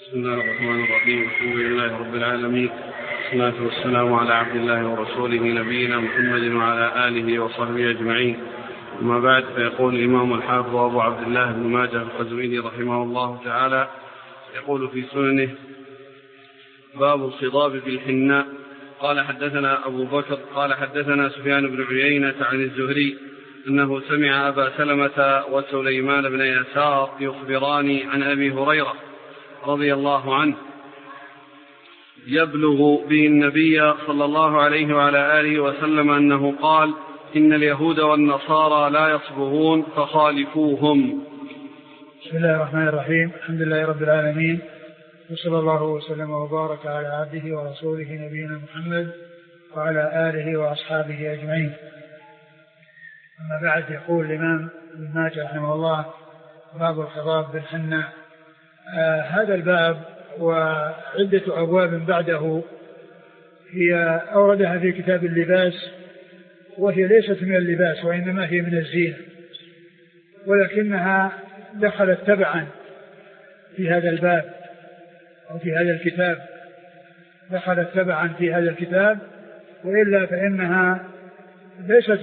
بسم الله الرحمن الرحيم. الحمد لله رب العالمين، والصلاة والسلام على عبد الله ورسوله نبينا محمد وعلى آله وصحبه أجمعين. أما بعد، فيقول الإمام الحافظ أبو عبد الله بن ماجه القزويني رحمه الله تعالى يقول في سننه: باب الخضاب بالحناء. قال حدثنا أبو بكر قال حدثنا سفيان بن عيينة عن الزهري أنه سمع أبا سلمة وسليمان بن يسار يخبران عن أبي هريرة رضي الله عنه يبلغ به النبي صلى الله عليه وعلى آله وسلم أنه قال: إن اليهود والنصارى لا يصبغون فخالفوهم. بسم الله الرحمن الرحيم. الحمد لله رب العالمين، وصلى الله وسلم وبارك على عبده ورسوله نبينا محمد وعلى آله وأصحابه أجمعين. أما بعد، يقول الإمام ابن ماجه رحمه الله: باب الخضاب بالحناء. هذا الباب وعدة أبواب بعده هي أوردها في كتاب اللباس، وهي ليست من اللباس وإنما هي من الزينة، ولكنها دخلت تبعا في هذا الباب أو في هذا الكتاب، دخلت تبعا في هذا الكتاب، وإلا فإنها ليست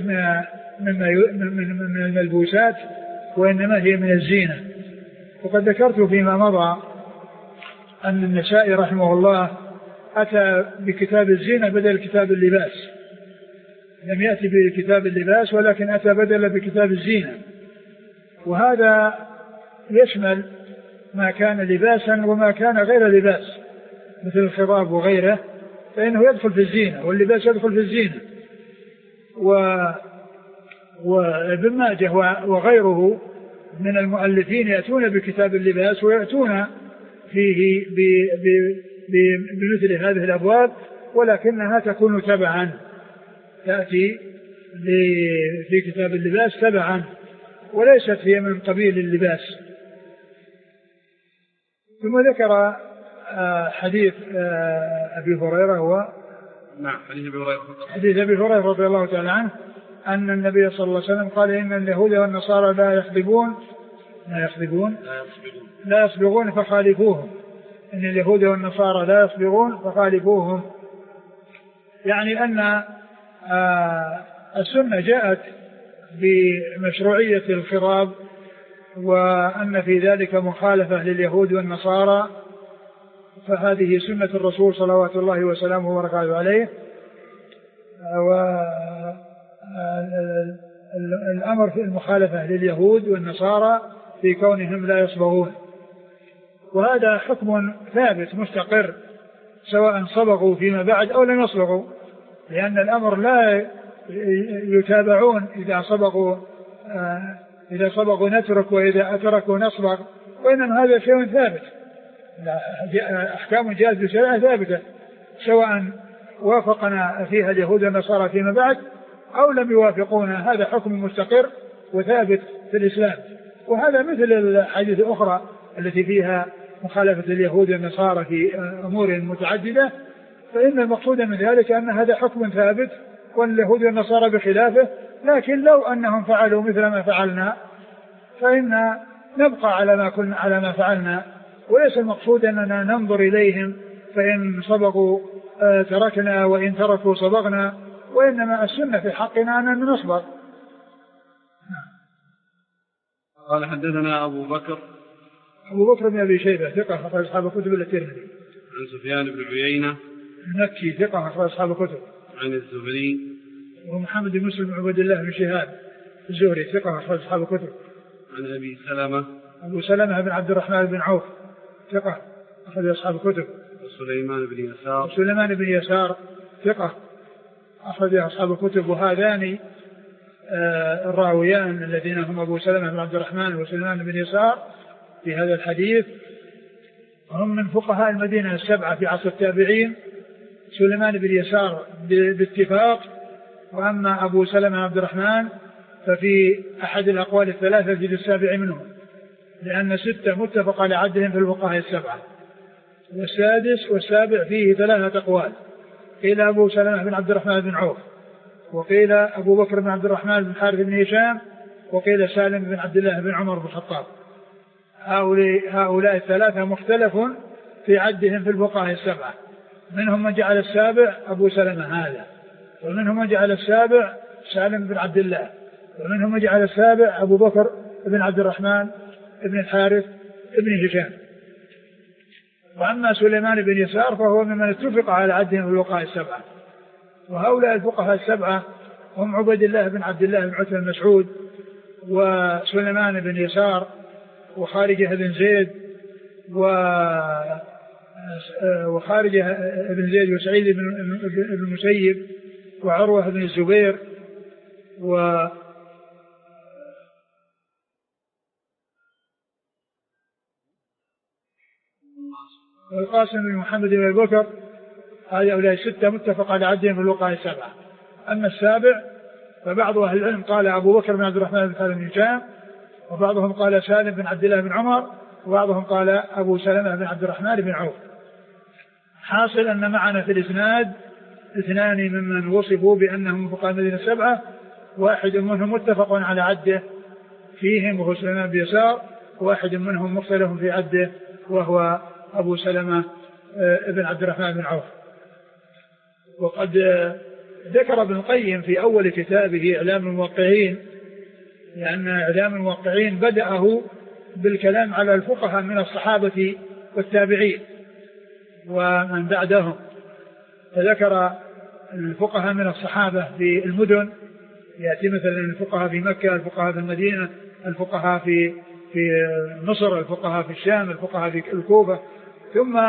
من الملبوسات وإنما هي من الزينة. وقد ذكرت فيما مضى أن النسائي رحمه الله أتى بكتاب الزينة بدل كتاب اللباس، لم يأتي بكتاب اللباس ولكن أتى بدل بكتاب الزينة، وهذا يشمل ما كان لباسا وما كان غير لباس مثل الخضاب وغيره، فإنه يدخل في الزينة، واللباس يدخل في الزينة. وابن ماجه وغيره من المؤلفين يأتون بكتاب اللباس ويأتون فيه بمثل هذه الأبواب، ولكنها تكون تبعا، تأتي في كتاب اللباس تبعا وليست هي من قبيل اللباس. ثم ذكر حديث أبي هريرة، هو حديث أبي هريرة رضي الله تعالى عنه أن النبي صلى الله عليه وسلم قال: إن اليهود والنصارى لا يصبغون فخالفوهم. إن اليهود والنصارى لا يصبغون فخالفوهم، يعني أن السنة جاءت بمشروعية الخضاب، وأن في ذلك مخالفة لليهود والنصارى، فهذه سنة الرسول صلوات الله وسلامه وبركاته عليه. والأمر في المخالفة لليهود والنصارى في كونهم لا يصبغون، وهذا حكم ثابت مستقر سواء صبغوا فيما بعد أو لم يصبغوا، لأن الأمر لا يتابعون إذا صبغوا نترك وإذا أتركوا نصبغ، وإنما هذا شيء ثابت، أحكام جاءت بشريعة ثابتة سواء وافقنا فيها اليهود والنصارى فيما بعد أو لم يوافقونا، هذا حكم مستقر وثابت في الإسلام. وهذا مثل الحديث الأخرى التي فيها مخالفة اليهود والنصارى في أمور متعددة، فإن المقصود من ذلك أن هذا حكم ثابت واليهود والنصارى بخلافه، لكن لو أنهم فعلوا مثل ما فعلنا فإن نبقى على ما فعلنا، وليس المقصود أننا ننظر إليهم فإن صبغوا تركنا وإن تركوا صبغنا، وإنما السنة في حقنا أننا نصبغ. قال حدثنا أبو بكر بن أبي شيبة ثقة أخرج أصحاب الكتب الترمذي. عن سفيان بن عيينة المكي ثقة أخرج أصحاب الكتب. عن الزهري ومحمد بن مسلم بن عبد الله بن شهاب الزهري ثقة أخرج أصحاب الكتب. عن أبو سلمة بن عبد الرحمن بن عوف ثقة أخرج أصحاب الكتب. وسليمان بن يسار ثقة أخرج أصحاب الكتب. وهذان الراويان الذين هم أبو سلمة بن عبد الرحمن وسليمان بن يسار في هذا الحديث هم من فقهاء المدينة السبعة في عصر التابعين. سليمان بن يسار باتفاق، وأما أبو سلمة بن عبد الرحمن ففي أحد الأقوال الثلاثة الجزء السابع منهم، لأن 6 متفق على عدهم في الفقهاء السبعة، والسادس والسابع فيه 3 أقوال، قيل أبو سلمة بن عبد الرحمن بن عوف، وقيل أبو بكر بن عبد الرحمن بن حارث بن هشام، وقيل سالم بن عبد الله بن عمر بن الخطاب. هؤلاء 3 مختلف في عدهم في الفقهاء السبعة. منهم من جعل السابع أبو سلمة هذا، ومنهم من جعل السابع سالم بن عبد الله، ومنهم من جعل السابع أبو بكر بن عبد الرحمن بن الحارث بن هشام. وأما سليمان بن يسار فهو ممن اتفق على عدهم في الفقهاء السبعة. وهؤلاء الفقهاء السبعة هم عبيد الله بن عبد الله بن عتبة بن مسعود، وسليمان بن يسار، وخارجة بن زيد، وخارجة بن زيد، وسعيد بن المسيب، وعروة بن الزبير، والقاسم بن محمد بن بكر. هؤلاء الستة متفق على عدهم في الفقهاء السبعة. أما السابع فبعض أهل العلم قال أبو بكر بن عبد الرحمن بن حارث بن هشام، وبعضهم قال سالم بن عبد الله بن عمر، وبعضهم قال أبو سلمة بن عبد الرحمن بن عوف. حاصل أن معنا في الإسناد اثنان ممن وصفوا بأنهم فقهاء المدينة السبعة، واحد منهم متفق على عده فيهم وهو سليمان بن يسار، واحد منهم مختلف في عده وهو أبو سلمة بن عبد الرحمن بن عوف. وقد ذكر ابن القيم في أول كتابه إعلام الموقعين، لأن إعلام الموقعين بدأه بالكلام على الفقهاء من الصحابة والتابعين ومن بعدهم، فذكر الفقهاء من الصحابة في المدن، يأتي مثلا الفقهاء في مكة، الفقهاء في المدينة، الفقهاء في مصر، الفقهاء في الشام، الفقهاء في الكوفة، ثم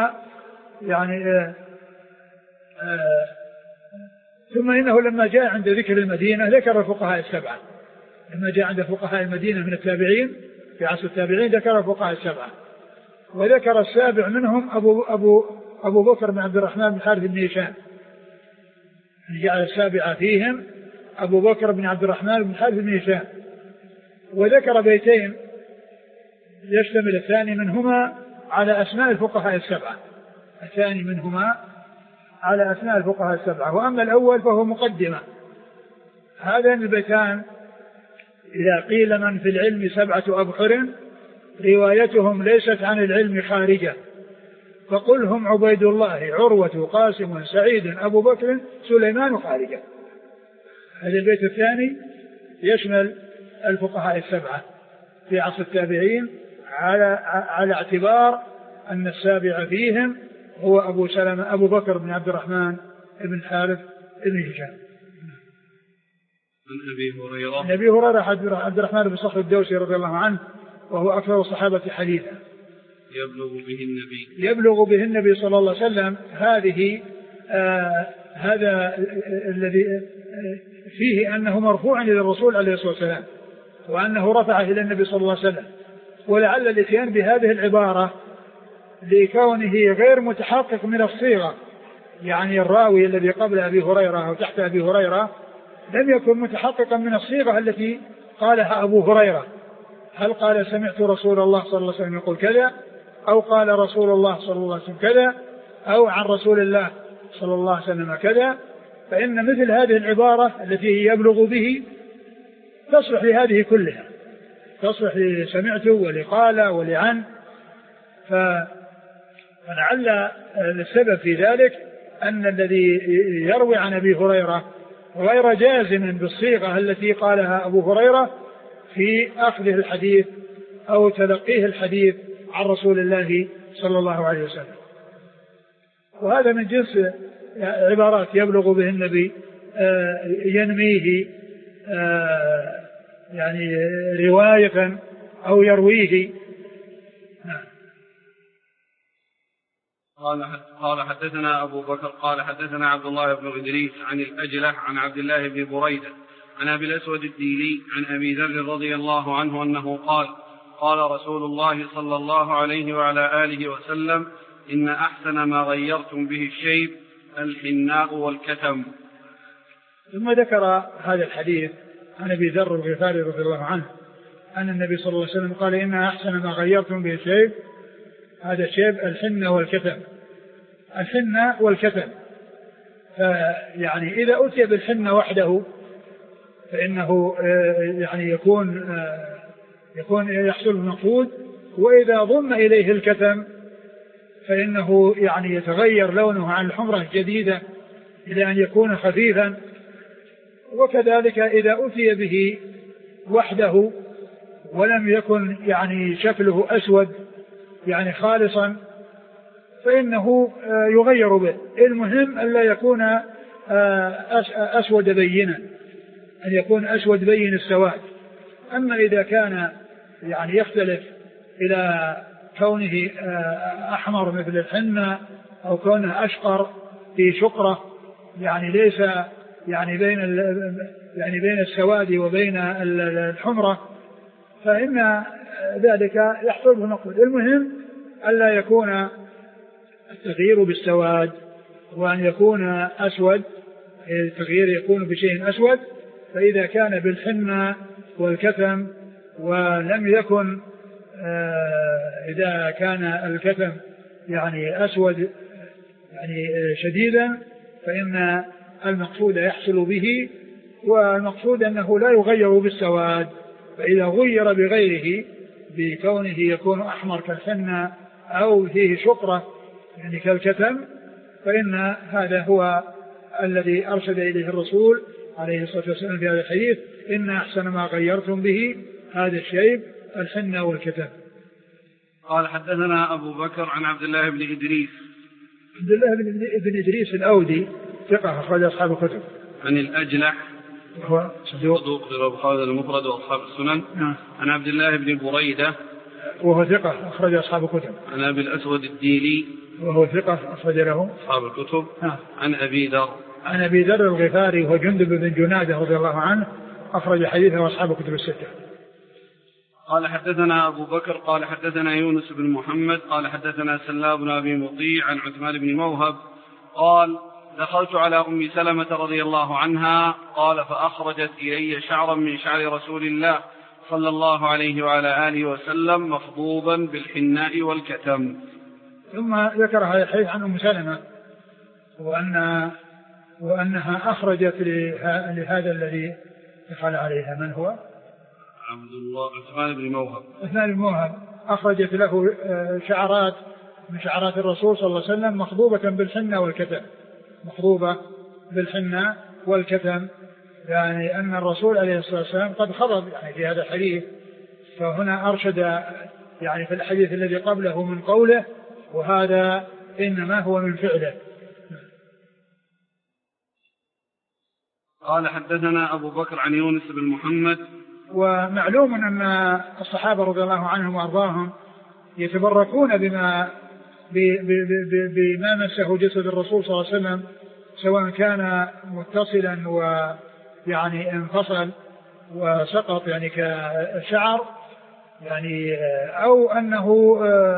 ثم إنه لما جاء عند ذكر المدينة ذكر الفقهاء السبعة. لما جاء عند فقهاء المدينة من التابعين في عصر التابعين ذكر الفقهاء السبعة، وذكر السابع منهم أبو بكر بن عبد الرحمن بن حارث بن هشام، جعل السابع فيهم أبو بكر بن عبد الرحمن بن حارث بن هشام. وذكر بيتين يشتمل الثاني منهما على أسماء الفقهاء السبعة، الثاني منهما على أسماء الفقهاء السبعة. وأما الأول فهو مقدمة. هذان البيتان إذا قيل من في العلم سبعة أبحر روايتهم ليست عن العلم خارجة، فقل هم عبيد الله، عروة، قاسم، سعيد، أبو بكر، سليمان، خارجة. هذا البيت الثاني يشمل الفقهاء السبعة في عصر التابعين على اعتبار أن السابع فيهم هو أبو سلمة أبو بكر بن عبد الرحمن بن حارث بن هشام. عن أبي هريرة عبد الرحمن بن صخر الدوسي رضي الله عنه، وهو أكثر الصحابة حديثا. يبلغ به النبي صلى الله عليه وسلم. هذا الذي فيه أنه مرفوع إلى الرسول عليه الصلاة والسلام، وأنه رفعه إلى النبي صلى الله عليه وسلم. ولعل الاتيان بهذه العبارة لكونه غير متحقق من الصيغة، يعني الراوي الذي قبل أبي هريرة أو تحت أبي هريرة لم يكن متحققا من الصيغة التي قالها أبو هريرة. هل قال سمعت رسول الله صلى الله عليه وسلم يقول كذا، أو قال رسول الله صلى الله عليه وسلم كذا، أو عن رسول الله صلى الله عليه وسلم كذا. فإن مثل هذه العبارة التي يبلغ به تصلح لهذه كلها، تصلح لسمعته ولقال ولعن. فلعل السبب في ذلك أن الذي يروي عن أبي هريرة غير جازم بالصيغة التي قالها أبو هريرة في أخذه الحديث أو تلقيه الحديث عن رسول الله صلى الله عليه وسلم. وهذا من جنس عبارات يبلغ به النبي ينميه يعني رواية أو يرويه. قال حدثنا أبو بكر قال حدثنا عبد الله بن إدريس عن الأجلة عن عبد الله بن بريدة عن أبي الأسود الديلي عن أبي ذر رضي الله عنه أنه قال قال رسول الله صلى الله عليه وعلى آله وسلم إن أحسن ما غيرتم به الشيب الحناء والكتم. ثم ذكر هذا الحديث عن أبي ذر الغفاري رضي الله عنه أن النبي صلى الله عليه وسلم قال إن أحسن ما غيرتم به الشيب، هذا الشيب الحنة والكتم، الحنة والكتم. فيعني إذا أتي بالحنة وحده فإنه يعني يكون يحصل المقصود، وإذا ضم إليه الكتم فإنه يعني يتغير لونه عن الحمرة الجديدة إلى أن يكون خفيفا. وكذلك إذا أتي به وحده ولم يكن يعني شكله أسود يعني خالصا فإنه يغير به. المهم ألا يكون أسود بينا، أن يكون أسود بين السواد. أما إذا كان يعني يختلف إلى كونه أحمر مثل الحنة أو كونه أشقر في شقرة يعني ليس يعني بين السواد وبين الحمرة فإن ذلك يحصل به مقصود. المهم ألا يكون التغيير بالسواد وأن يكون أسود، التغيير يكون بشيء أسود. فإذا كان بالحنة والكتم ولم يكن إذا كان الكتم يعني أسود يعني شديدا فإن المقصود يحصل به، والمقصود أنه لا يغير بالسواد. فإذا غير بغيره بكونه يكون أحمر كالحنة أو فيه شقرة يعني كالكتم فإن هذا هو الذي أرشد إليه الرسول عليه الصلاة والسلام في هذا الحديث: إن أحسن ما غيرتم به هذا الشيب الحنة والكتم. قال حدثنا أبو بكر عن عبد الله بن إدريس. عبد الله بن إدريس الأودي ثقة أخرج أصحاب الكتب. عن الأجلح وهو صدوق في البخاري المفرد وأصحاب السنن. عن عبد الله بن بريدة وهو ثقة أخرج أصحاب الكتب. عن أبي الأسود الديلي وهو ثقة أخرج له أصحاب الكتب. عن أبي ذر. عن أبي ذر الغفاري وهو جندب بن جنادة رضي الله عنه أخرج حديثه أصحاب الكتب الستة. قال حدثنا أبو بكر قال حدثنا يونس بن محمد قال حدثنا سلام بن أبي مطيع عن عثمان بن موهب قال: دخلت على أم سلمة رضي الله عنها قال: فأخرجت إلي شعرا من شعر رسول الله صلى الله عليه وعلى آله وسلم مفضوبا بالحناء والكتم. ثم ذكر هذا الحديث عن أم سلمة وأنها أخرجت لهذا الذي دخل عليها. من هو؟ عبد الله عثمان بن موهب. عثمان بن موهب أخرجت له شعرات من شعرات الرسول صلى الله عليه وسلم مخضوبة بالحنة والكتم، مخضوبة بالحنة والكتم، يعني أن الرسول عليه الصلاة والسلام قد خضب يعني في هذا الحديث. فهنا أرشد يعني في الحديث الذي قبله من قوله، وهذا إنما هو من فعله. قال حدثنا أبو بكر عن يونس بن محمد. ومعلوم أن الصحابة رضي الله عنهم وأرضاهم يتبركون بما مسه جسد الرسول صلى الله عليه وسلم، سواء كان متصلا ويعني انفصل وسقط يعني كشعر يعني، أو أنه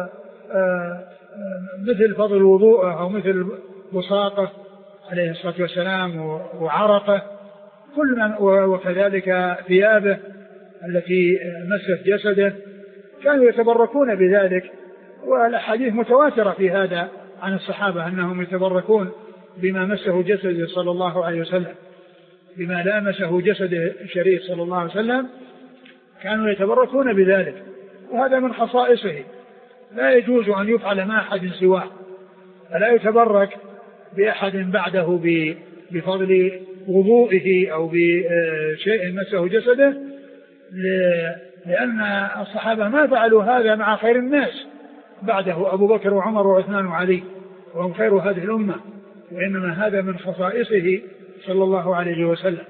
مثل فضل الوضوء أو مثل بصاقه عليه الصلاة والسلام وعرقه كل من، وكذلك ثيابه التي مست جسده، كانوا يتبركون بذلك. والأحاديث متواترة في هذا عن الصحابة أنهم يتبركون بما مسه جسده صلى الله عليه وسلم، بما لامسه جسده الشريف صلى الله عليه وسلم، كانوا يتبركون بذلك. وهذا من خصائصه، لا يجوز أن يفعل مع أحد سواه، فلا يتبرك بأحد بعده بفضل وضوئه أو بشيء مسه جسده، لأن الصحابة ما فعلوا هذا مع خير الناس بعده، أبو بكر وعمر وعثمان وعلي، وهم خير هذه الأمة، وإنما هذا من خصائصه صلى الله عليه وسلم.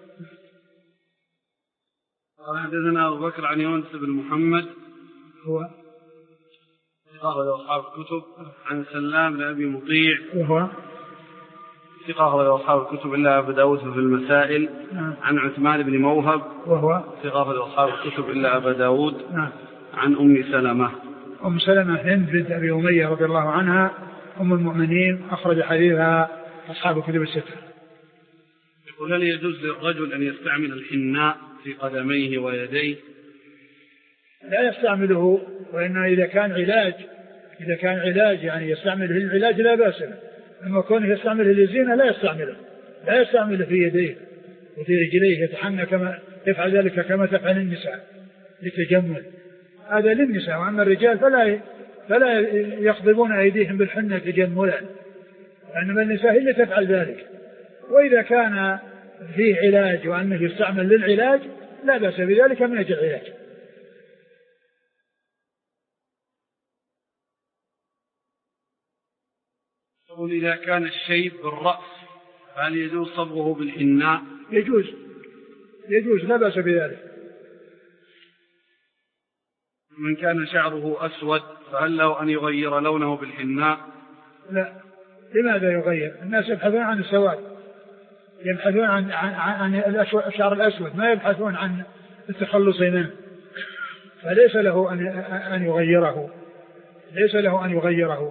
قال حدثنا أبو بكر عن يونس بن محمد هو ثقة أصحاب الكتب. عن سلام بن أبي مطيع وهو ثقة أصحاب الكتب إلا أبا داود في المسائل. عن عثمان بن موهب وهو ثقة أصحاب الكتب إلا أبا داود. عن أم سلمة. أم سلمة هند بنت أبي أمية رضي الله عنها أم المؤمنين أخرج حديثها أصحاب الكتب الستة. يقول: هل يجوز للرجل أن يستعمل الحناء في قدميه ويديه؟ لا يستعمله، وإنه إذا كان علاج يعني يستعمله للعلاج لا بأس به. أما كونه يستعمله للزينة لا يستعمله في يديه وفي رجليه، يتحنى كما يفعل ذلك كما تفعل النساء للتجمل، هذا للنساء. وأما الرجال فلا يخضبون أيديهم بالحنة تجملا، إنما النساء هي اللي تفعل ذلك. وإذا كان فيه علاج وأنه يستعمل للعلاج لا بأس بذلك من أجل العلاج. إذا كان الشيب بالرأس هل يجوز صبغه بالحناء؟ يجوز لا بأس بذلك. من كان شعره أسود فهل له أن يغير لونه بالحناء؟ لا. لماذا يغير؟ الناس يبحثون عن السواد، يبحثون عن الشعر الأسود، ما يبحثون عن التخلص منه، فليس له أن يغيره، ليس له أن يغيره.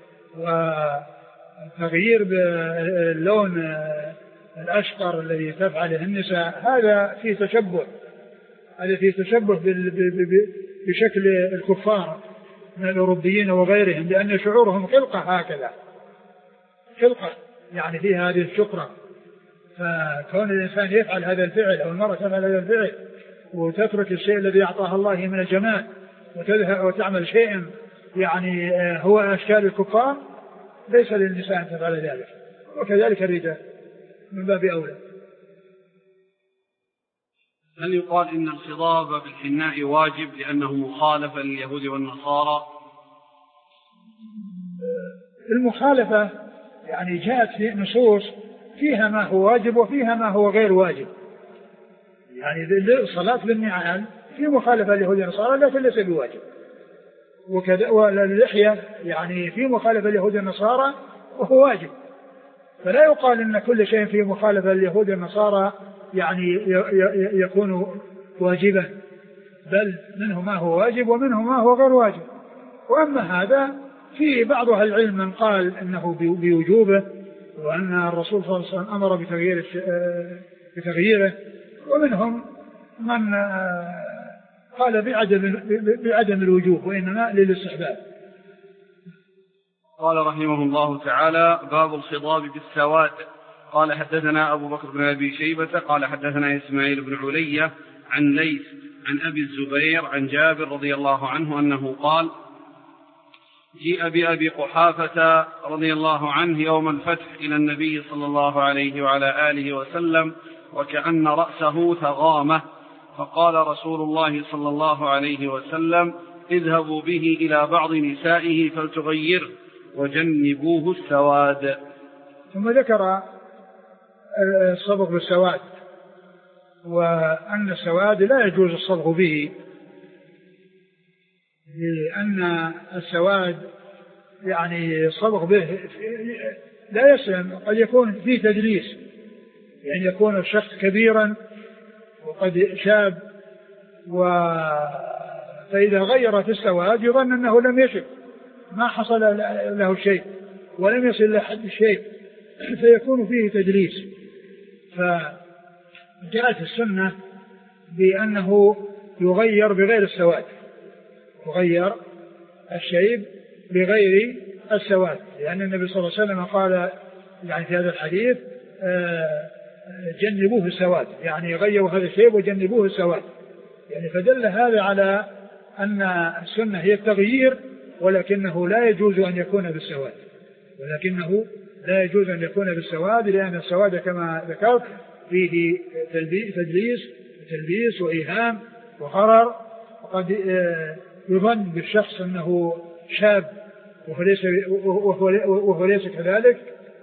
وتغيير باللون الأشقر الذي تفعله النساء هذا فيه تشبه، هذا فيه تشبه بشكل الكفار من الأوروبيين وغيرهم، لأن شعورهم خلقة هكذا، خلقة يعني فيها هذه الشقرة. فكون الإنسان يفعل هذا الفعل أو المرأة تفعل هذا الفعل وتترك الشيء الذي أعطاها الله من الجمال وتذهب وتعمل شيء يعني هو أشكال الكفار، ليس للنساء أن تفعل ذلك، وكذلك الرجال من باب أولى. هل يقال إن الخضاب بالحناء واجب لأنه مخالفة لليهود والنصارى؟ المخالفة يعني جاءت في نصوص فيها ما هو واجب وفيها ما هو غير واجب. يعني الصلاة بالنعال في مخالفة لليهود والنصارى لكن ليس بواجب، وكذا واللحية يعني في مخالفة لليهود والنصارى وهو واجب. فلا يقال إن كل شيء في مخالفة لليهود والنصارى يعني يكون واجبا، بل منه ما هو واجب ومنه ما هو غير واجب. وأما هذا في بعض أهل العلم من قال إنه بوجوبه وأن الرسول صلى الله عليه وسلم أمر بتغييره، ومنهم من قال بعدم الوجوب وإنما للاستحباب. قال رحمه الله تعالى: باب الخضاب بالسواد. قال حدثنا أبو بكر بن أبي شيبة قال حدثنا إسماعيل بن علية عن ليث عن أبي الزبير عن جابر رضي الله عنه أنه قال: جيء بأبي قحافة رضي الله عنه يوم الفتح إلى النبي صلى الله عليه وعلى آله وسلم وكأن رأسه تغامة، فقال رسول الله صلى الله عليه وسلم: اذهبوا به إلى بعض نسائه فلتغير وجنبوه السواد. ثم ذكر الصبغ بالسواد، وأن السواد لا يجوز الصبغ به، لأن السواد يعني الصبغ به لا يسلم، قد يكون فيه تدليس، يعني يكون الشخص كبيرا وقد شاب، فإذا غير في السواد يظن أنه لم يشب، ما حصل له شيء ولم يصل لحد الشيء، فيكون فيه تدليس. فجاءت السنة بأنه يغير بغير السواد، يغير الشيب بغير السواد، لأن النبي صلى الله عليه وسلم قال يعني في هذا الحديث: جنبوه السواد، يعني غيروا هذا الشيب وجنبوه السواد، يعني فدل هذا على أن السنة هي التغيير، ولكنه لا يجوز أن يكون بالسواد، لأن السواد كما ذكرت فيه تلبيس وإيهام وغرر، وقد يظن بالشخص أنه شاب وهو ليس كذلك.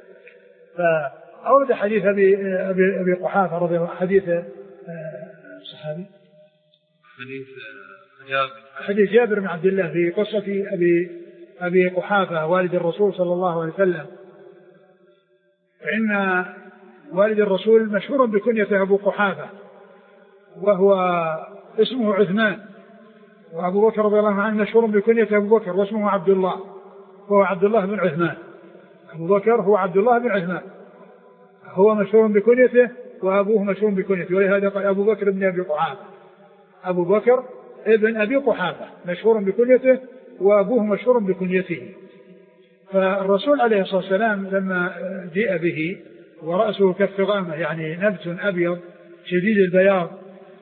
فأورد حديث أبي قحافة رضي الله عنه، حديث الصحابي حديث جابر بن عبد الله في قصة أبي قحافة والد الرسول صلى الله عليه وسلم. فإن والد الرسول مشهور بكنيته أبو قحافة، وهو اسمه عثمان، وأبو بكر رضي الله عنه مشهور بكنيته أبو بكر واسمه عبد الله، هو عبد الله بن عثمان. أبو بكر هو عبد الله بن عثمان، هو مشهور بكنيته وأبوه مشهور بكنيته، ولهذا قال أبو بكر ابن أبي قحافة، أبو بكر ابن أبي قحافة مشهور بكنيته وأبوه مشهور بكنيته. فالرسول عليه الصلاة والسلام لما جاء به ورأسه كالثغامة، يعني نبت أبيض شديد البياض،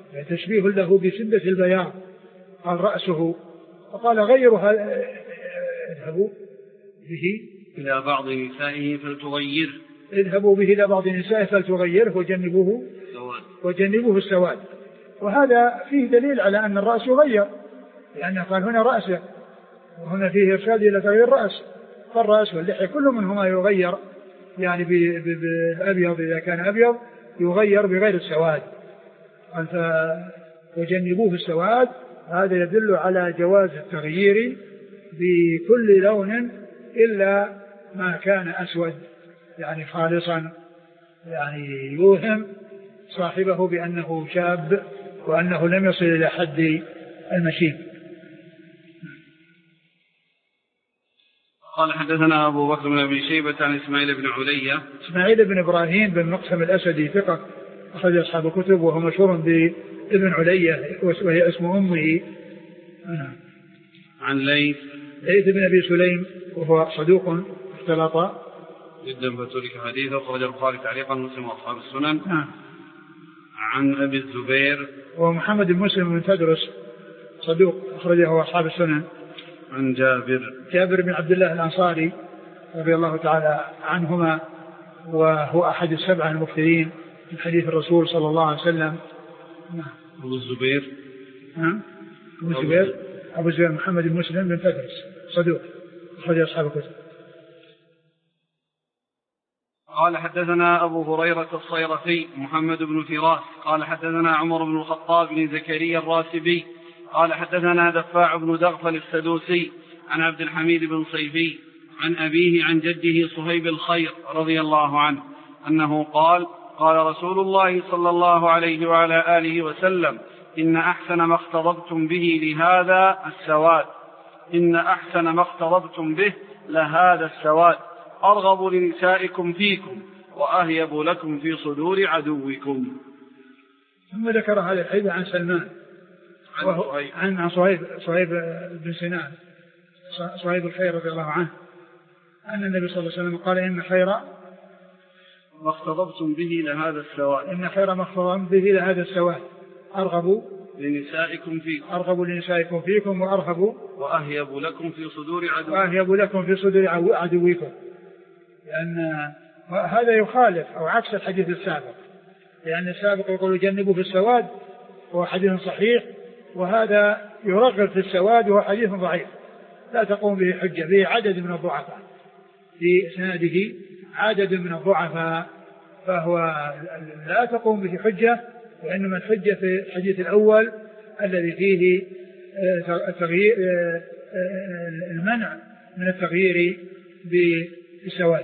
تشبيه له بشدة البياض، قال رأسه، فقال غيرها اذهبوا به إلى بعض نسائه فلتغيره. اذهبوا به إلى بعض نسائه فلتغيره وجنبوه السواد. وهذا فيه دليل على أن الرأس يغير، لأنه قال هنا رأسه، وهنا فيه إرشاد إلى تغيير الرأس، فالرأس واللحية كل منهما يغير يعني بالأبيض إذا كان أبيض يغير بغير السواد. وجنبوه السواد، هذا يدل على جواز التغيير بكل لون إلا ما كان أسود يعني خالصا، يعني يوهم صاحبه بأنه شاب وأنه لم يصل إلى حد المشيب. قال حدثنا أبو بكر بن أبي شيبة عن إسماعيل بن علية. إسماعيل بن إبراهيم بن مقسم الأسدي ثقة أخرج أصحاب الكتب، وهو مشهور بابن علية وهي اسم أمه. عن ليث بن أبي سليم وهو صدوق اختلط جدا فترك حديثه، أخرج البخاري تعليقا ومسلم وأصحاب السنن. عن أبي الزبير ومحمد بن مسلم بن تدرس صدوق أخرجه أصحاب السنن. عن جابر بن عبد الله الأنصاري رضي الله تعالى عنهما، وهو أحد السبعة المكثرين من حديث الرسول صلى الله عليه وسلم. أبو الزبير أبو الزبير محمد بن مسلم بن تدرس صدوق أخرج أصحاب الكتب. قال حدثنا أبو هريرة الصيرفي محمد بن فراس قال حدثنا عمر بن الخطاب بن زكريا الراسبي قال حدثنا دفاع بن دغفل السدوسي عن عبد الحميد بن صيفي عن أبيه عن جده صهيب الخير رضي الله عنه أنه قال قال رسول الله صلى الله عليه وعلى آله وسلم إن أحسن ما اختضبتم به لهذا السواد، إن أحسن ما اختضبتم به لهذا السواد، أرغب لنسائكم فيكم وأهيب لكم في صدور عدوكم. ثم ذكر هذا الحديث عن سلمان عن صهيب بن سنان صهيب الخير رضي الله عنه أن النبي صلى الله عليه وسلم قال إن خير ما اختضبتم به لهذا السواد، إن خير ما اختضبتم به لهذا السواد أرغب لنسائكم فيكم وأهيب لكم في صدور عدوكم. لأن هذا يخالف أو عكس الحديث السابق، لأن السابق يقول جنبوا في السواد وهو حديث صحيح، وهذا يرغب في السواد وهو حديث ضعيف لا تقوم به حجة، به عدد من الضعفاء، في إسناده عدد من الضعفاء، فهو لا تقوم به حجة، وإنما الحجة في الحديث الأول الذي فيه التغيير المنع من التغيير بالسواد.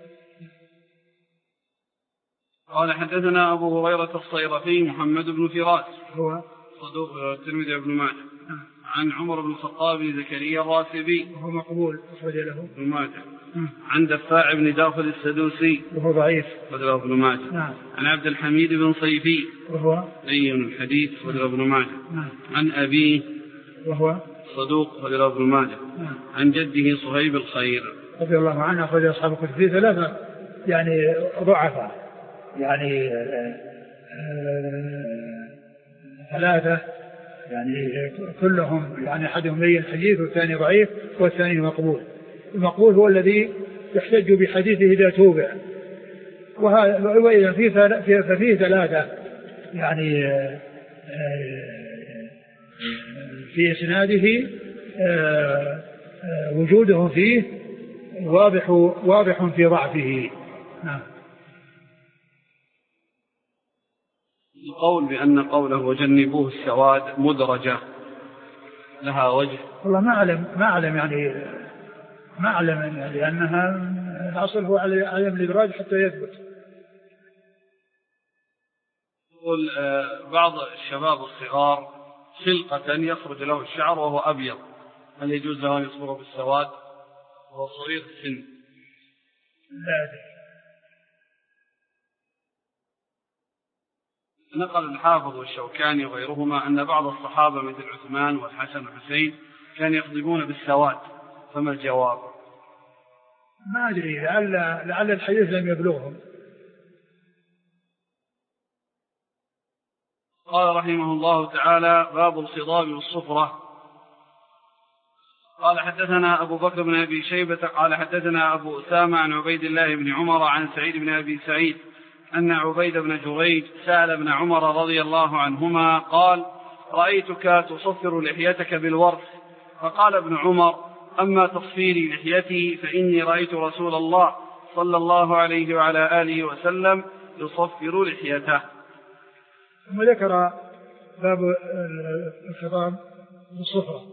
قال حدثنا أبو هريرة الصيرفي محمد بن فراس هو صدوق الترمذي بن ماجه عن عمر بن الخطاب بن زكريا الراسبي وهو مقبول أخرج له ابن ماجه عن دفاع بن دغفل السدوسي وهو ضعيف أخرج له ابن ماجه عن عبد الحميد بن صيفي وهو لين الحديث أخرج له ابن ماجه عن أبيه وهو صدوق أخرج له ابن ماجه عن جده صهيب الخير رضي الله عنه أخرج أصحاب الكتب. في ثلاثة يعني ضعفاء، يعني ثلاثة يعني كلهم يعني أحدهم لين الحديث والثاني ضعيف والثاني مقبول. المقبول هو الذي يحتج بحديثه إذا توبع، وإذا ففيه ثلاثة يعني في إسناده وجودهم فيه واضح في ضعفه. القول بأن قوله وجنبوه السواد مدرجة لها وجه؟ والله ما أعلم يعني ما أعلم، لأنها الأصل هو عدم الإدراج حتى يثبت. يقول بعض الشباب الصغار خلقة يخرج له الشعر وهو أبيض، هل يجوز له أن يصبغه بالسواد وهو صغير السن؟ لا أدري. نقل الحافظ والشوكاني وغيرهما أن بعض الصحابة مثل عثمان والحسن والحسين كانوا يخضبون بالسواد، فما الجواب؟ ما أدري، لعل الحديث لم يبلغهم. قال رحمه الله تعالى باب الخضاب والصفرة. قال حدثنا أبو بكر بن أبي شيبة قال حدثنا أبو أسامة عن عبيد الله بن عمر عن سعيد بن أبي سعيد أن عبيد بن جريج سأل ابن عمر رضي الله عنهما قال: رأيتك تصفر لحيتك بالورث. فقال ابن عمر: أما تصفيري لحيتي فإني رأيت رسول الله صلى الله عليه وعلى آله وسلم يصفر لحيته. ثم ذكر باب الخضاب بالصفرة،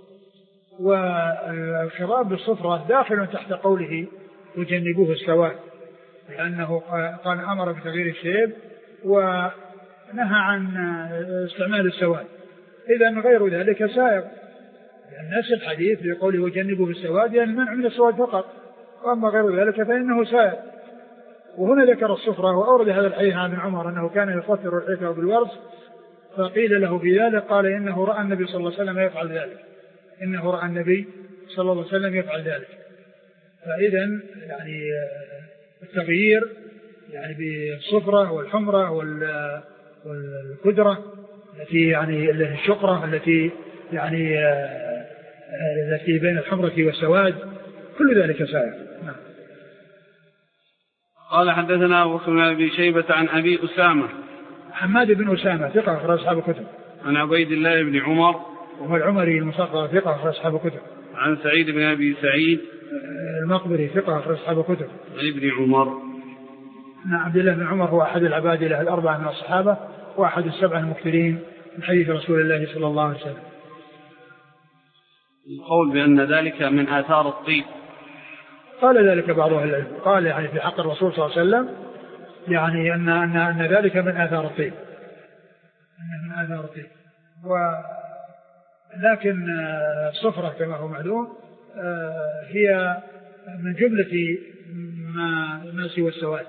والخضاب بالصفرة داخل تحت قوله وجنبوه السواد، لأنه قال أمر بتغيير الشيب ونهى عن استعمال السواد. إذن غير ذلك سائر، لأن نفس الحديث بقوله وجنبوه السواد يعني المنع من السواد فقط، وأما غير ذلك فإنه سائر. وهنا ذكر الصفرة وأورد هذا الحديث عن ابن عمر أنه كان يصفر الحيث بالورث، فقيل له في ذلك قال إنه رأى النبي صلى الله عليه وسلم يفعل ذلك، إنه رأى النبي صلى الله عليه وسلم يفعل ذلك. فإذن يعني التغيير يعني بالصفرة والحمرة والكدرة التي يعني الشقرة التي يعني التي بين الحمرة والسواد، كل ذلك سائر. قال حدثنا أبو بكر بن أبي شيبة عن أبي أسامة حماد بن أسامة ثقة أخرج أصحاب الكتب. عن عبيد الله بن عمر وهو العمري المصغر ثقة أخرج أصحاب الكتب. عن سعيد بن أبي سعيد المقبري ثقة أخرج أصحاب الكتب. عن ابن عمر. عبد الله بن عمر هو أحد العباد له الأربعة من الصحابة وأحد السبعة المكثرين من حديث رسول الله صلى الله عليه وسلم. القول بأن ذلك من آثار الطيب، قال ذلك بعض أهل العلم، قال يعني في حق الرسول صلى الله عليه وسلم يعني أن ذلك من آثار الطيب، من آثار الطيب. لكن الصفرة كما هو معلوم هي من جملة ما سوى السواد.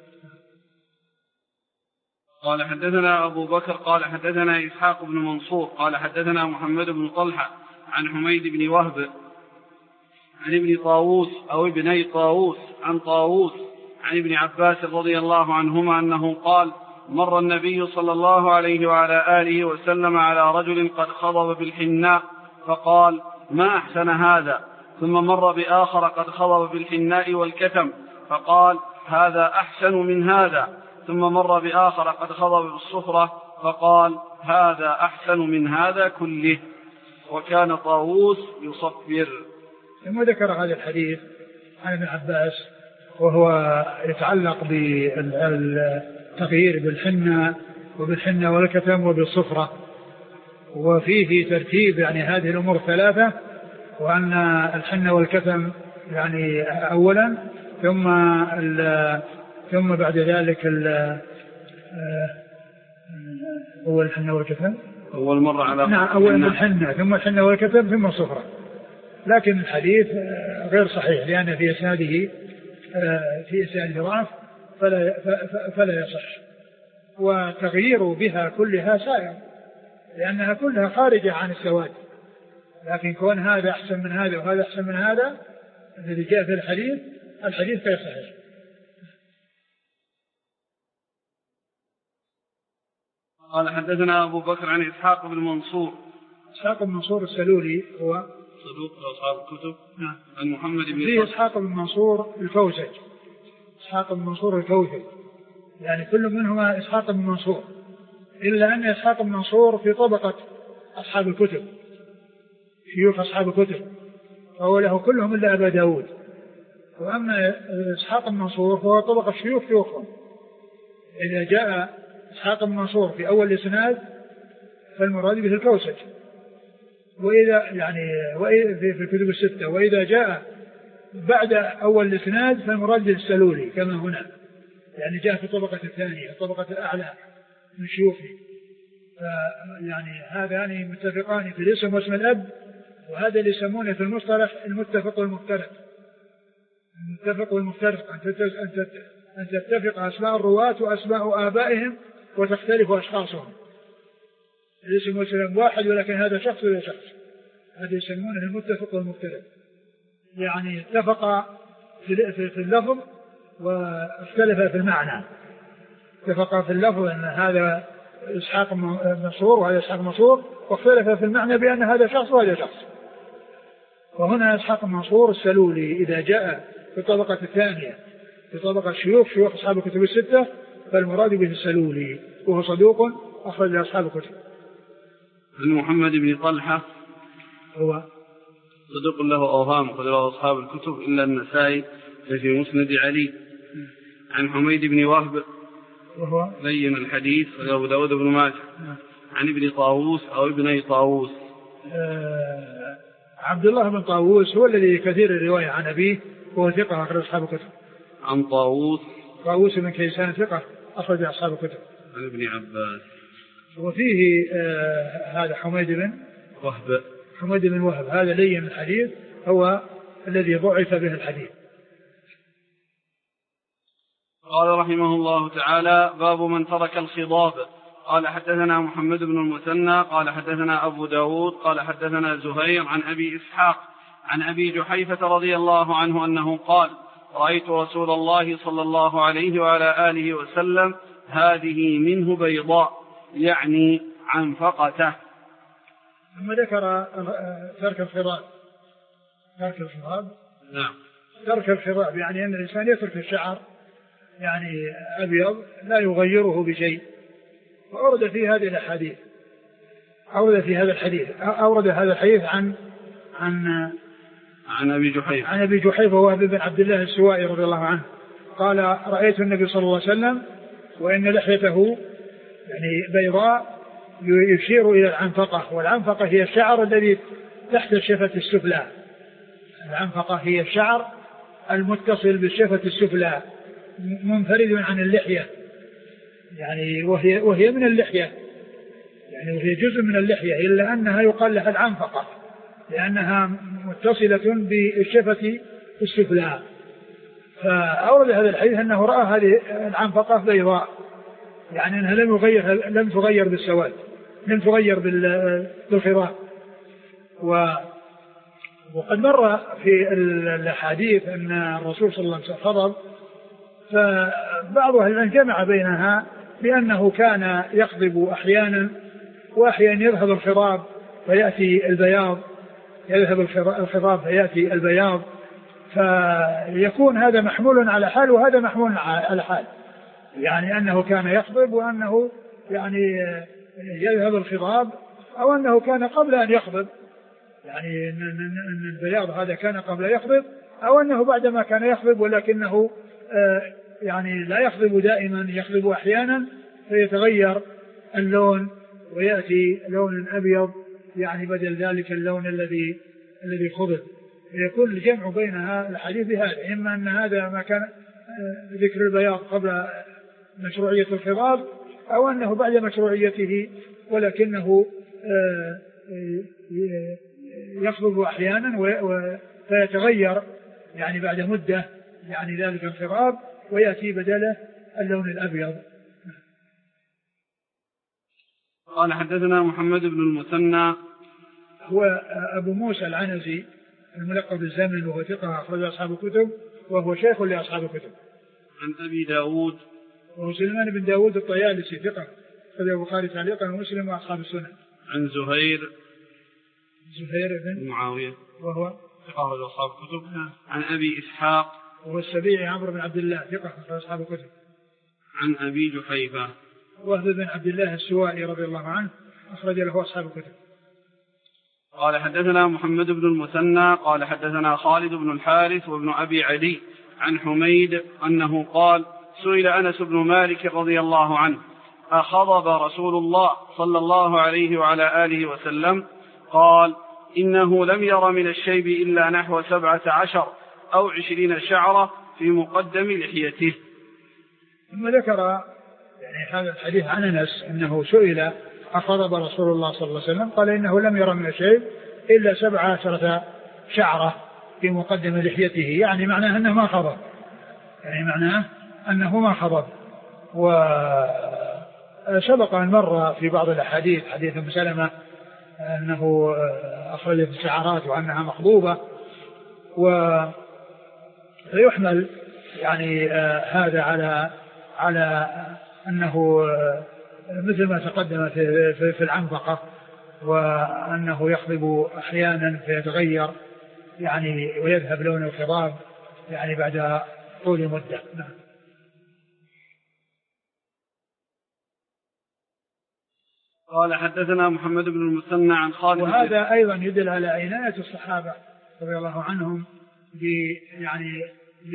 قال حدثنا أبو بكر قال حدثنا إسحاق بن منصور قال حدثنا محمد بن طلحة عن حميد بن وهب عن ابن طاووس أو ابني طاووس عن طاووس عن ابن عباس رضي الله عنهما أنه قال: مر النبي صلى الله عليه وعلى آله وسلم على رجل قد خضب بالحناء فقال: ما أحسن هذا. ثم مر بآخر قد خضب بالحناء والكتم فقال: هذا أحسن من هذا. ثم مر بآخر قد خضب بالصفرة فقال: هذا أحسن من هذا كله. وكان طاووس يصفر. ثم ذكر هذا الحديث عن ابن عباس وهو يتعلق بالتغيير بالحنة والكتم وبالصفرة، وفيه ترتيب يعني هذه الأمور الثلاثة، وأن الحنة والكتم يعني أولا ثم بعد ذلك أول الحنة والكتم أول مرة على أولا الحنة ثم الحنة والكتم ثم الصفرة. لكن الحديث غير صحيح لأن في إسناده ضعف فلا يصح، وتغيير بها كلها سائر لأنها كلها خارجة عن السواد، لكن كون هذا أحسن من هذا وهذا أحسن من هذا الذي جاء في الحديث غير صحيح. قال حدثنا أبو بكر عن إسحاق بن منصور. إسحاق بن منصور السلولي هو صدوق أصحاب الكتب. نعم. عن محمد بن فيه إسحاق بن منصور الكوسج، إسحاق بن منصور الكوسج، يعني كل منهما إسحاق بن منصور، إلا أن إسحاق بن منصور في طبقة أصحاب الكتب، شيوخ أصحاب الكتب، فهو له كلهم إلا أبا داود. وأما إسحاق بن منصور فهو طبقة شيوخهم. إذا جاء إسحاق بن منصور في أول الإسناد فالمراد به الكوسج، وإذا يعني في الكتب الستة، وإذا جاء بعد أول الإسناد فالمراد به السلولي كما هنا، يعني جاء في الطبقة الثانية الطبقة الأعلى من شيوخه. يعني هذان متفقان في الاسم واسم الأب، وهذا اللي يسمونه في المصطلح المتفق والمفترق. المتفق والمفترق أن تتفق أسماء الرواة وأسماء آبائهم وتختلف أشخاصهم. الاسم والسلام واحد ولكن هذا شخص ولا شخص، هذا يسمونه المتفق والمفترق. يعني اتفق في اللفظ واختلف في المعنى. اتفق في اللفظ أن هذا إسحاق منصور وهذا إسحاق منصور، واختلف في المعنى بأن هذا شخص وهذا شخص. وهنا إسحاق المنصور السلولي إذا جاء في الطبقة الثانية في طبقة شيوخ أصحاب الكتب الستة فالمراد به السلولي، وهو صدوق أخرج أصحاب الكتب. عن محمد بن طلحة هو صدوق له أوهام أخرج له أصحاب الكتب إلا النسائي في مسند علي. عن حميد بن وهب وهو لين الحديث أبو داود بن ماجه. عن ابن طاووس أو ابن طاووس عبد الله بن طاووس هو الذي كثير الرواية عن أبيه وهو ثقة أخرج أصحاب الكتب. عن طاووس بن كيسان ثقة أخرج أصحاب الكتب. عن ابن عباس. وفيه هذا حميد بن وهب هذا لين الحديث هو الذي ضعف به الحديث. قال رحمه الله تعالى: باب من ترك الخضاب. قال حدثنا محمد بن المثنى قال حدثنا أبو داود قال حدثنا زهير عن أبي إسحاق عن أبي جحيفة رضي الله عنه أنه قال: رأيت رسول الله صلى الله عليه وعلى آله وسلم هذه منه بيضاء، يعني عنفقته. ثم ذكر ترك الخضاب. نعم. ترك الخضاب يعني أن الإنسان يترك الشعر يعني أبيض لا يغيره بشيء. وأورد في هذه الأحاديث أورد هذا الحديث عن أبي جحيفة وهو بن عبد الله السوائي رضي الله عنه قال: رأيت النبي صلى الله عليه وسلم وإن لحيته يعني بيضاء يشير إلى العنفقة، والعنفقة هي الشعر الذي تحت الشفة السفلى. العنفقة هي الشعر المتصل بالشفة السفلى منفرد عن اللحية، يعني وهي من اللحية، يعني وهي جزء من اللحية، إلا أنها يقال لها العنفقة لأنها متصلة بالشفة السفلى. فأورد هذا الحديث أنه رأى هذه العنفقة بيضاء، يعني أنها لم تغير بالسواد، لم تغير بالخضاب. وقد مر في الحديث أن الرسول صلى الله عليه وسلم خضب، فبعض أهل العلم جمع بينها بأنه كان يخضب أحيانا وأحيانا يذهب الخضاب فيأتي البياض، يذهب الخضاب فيأتي البياض، فيكون هذا محمول على حال وهذا محمول على حال، يعني أنه كان يخضب وأنه يعني يذهب الخضاب، أو أنه كان قبل أن يخضب، يعني أن البياض هذا كان قبل يخضب، أو أنه بعدما كان يخضب ولكنه يعني لا يخضب دائما، يخضب أحيانا فيتغير اللون ويأتي لون أبيض يعني بدل ذلك اللون الذي خضب. يكون الجمع بينها الحديث بهذا، إما أن هذا ما كان ذكر البياض قبل مشروعية الخضاب، أو أنه بعد مشروعيته ولكنه يخضب أحيانا فيتغير يعني بعد مدة يعني ذلك الخضاب ويأتي بدله اللون الأبيض. قال حدثنا محمد بن المثنى هو أبو موسى العنزي الملقب بالزمن، وهو ثقة أخرج أصحاب الكتب، وهو شيخ لأصحاب الكتب. عن أبي داود وهو سليمان بن داود الطيالسي ثقة أخرج البخاري تعليقا ومسلم وأصحاب السنن. عن زهير بن معاوية وهو ثقة أخرج أصحاب الكتب. عن أبي إسحاق وهو السبيعي عمرو بن عبد الله ثقة أخرج أصحاب الكتب. عن أبي جحيفة وهب بن عبد الله السوائي رضي الله عنه أخرج له أصحاب الكتب. قال حدثنا محمد بن المثنى قال حدثنا خالد بن الحارث وابن أبي علي عن حميد أنه قال: سئل أنس بن مالك رضي الله عنه: أخضب رسول الله صلى الله عليه وعلى آله وسلم؟ قال: إنه لم ير من الشيب إلا نحو 17 أو 20 شعرة في مقدم لحيته. ثم ذكر يعني هذا الحديث عن أنس أنه سئل: أخضب رسول الله صلى الله عليه وسلم؟ قال: إنه لم ير من الشيب إلا 17 شعرة في مقدم لحيته، يعني معناه أنه ما خضب، وسبق أن مر في بعض الأحاديث حديث أم سلمة أنه أخرج في الشعرات وأنها مخضوبة، ويحمل يعني هذا على أنه مثل ما تقدم في العنفقة، وأنه يخضب أحيانا فيتغير يعني ويذهب لون الخضاب يعني بعد طول مدة. نعم. قال حدثنا محمد بن المثنى عن خالد. وهذا أيضا يدل على عناية الصحابة رضي الله عنهم يعني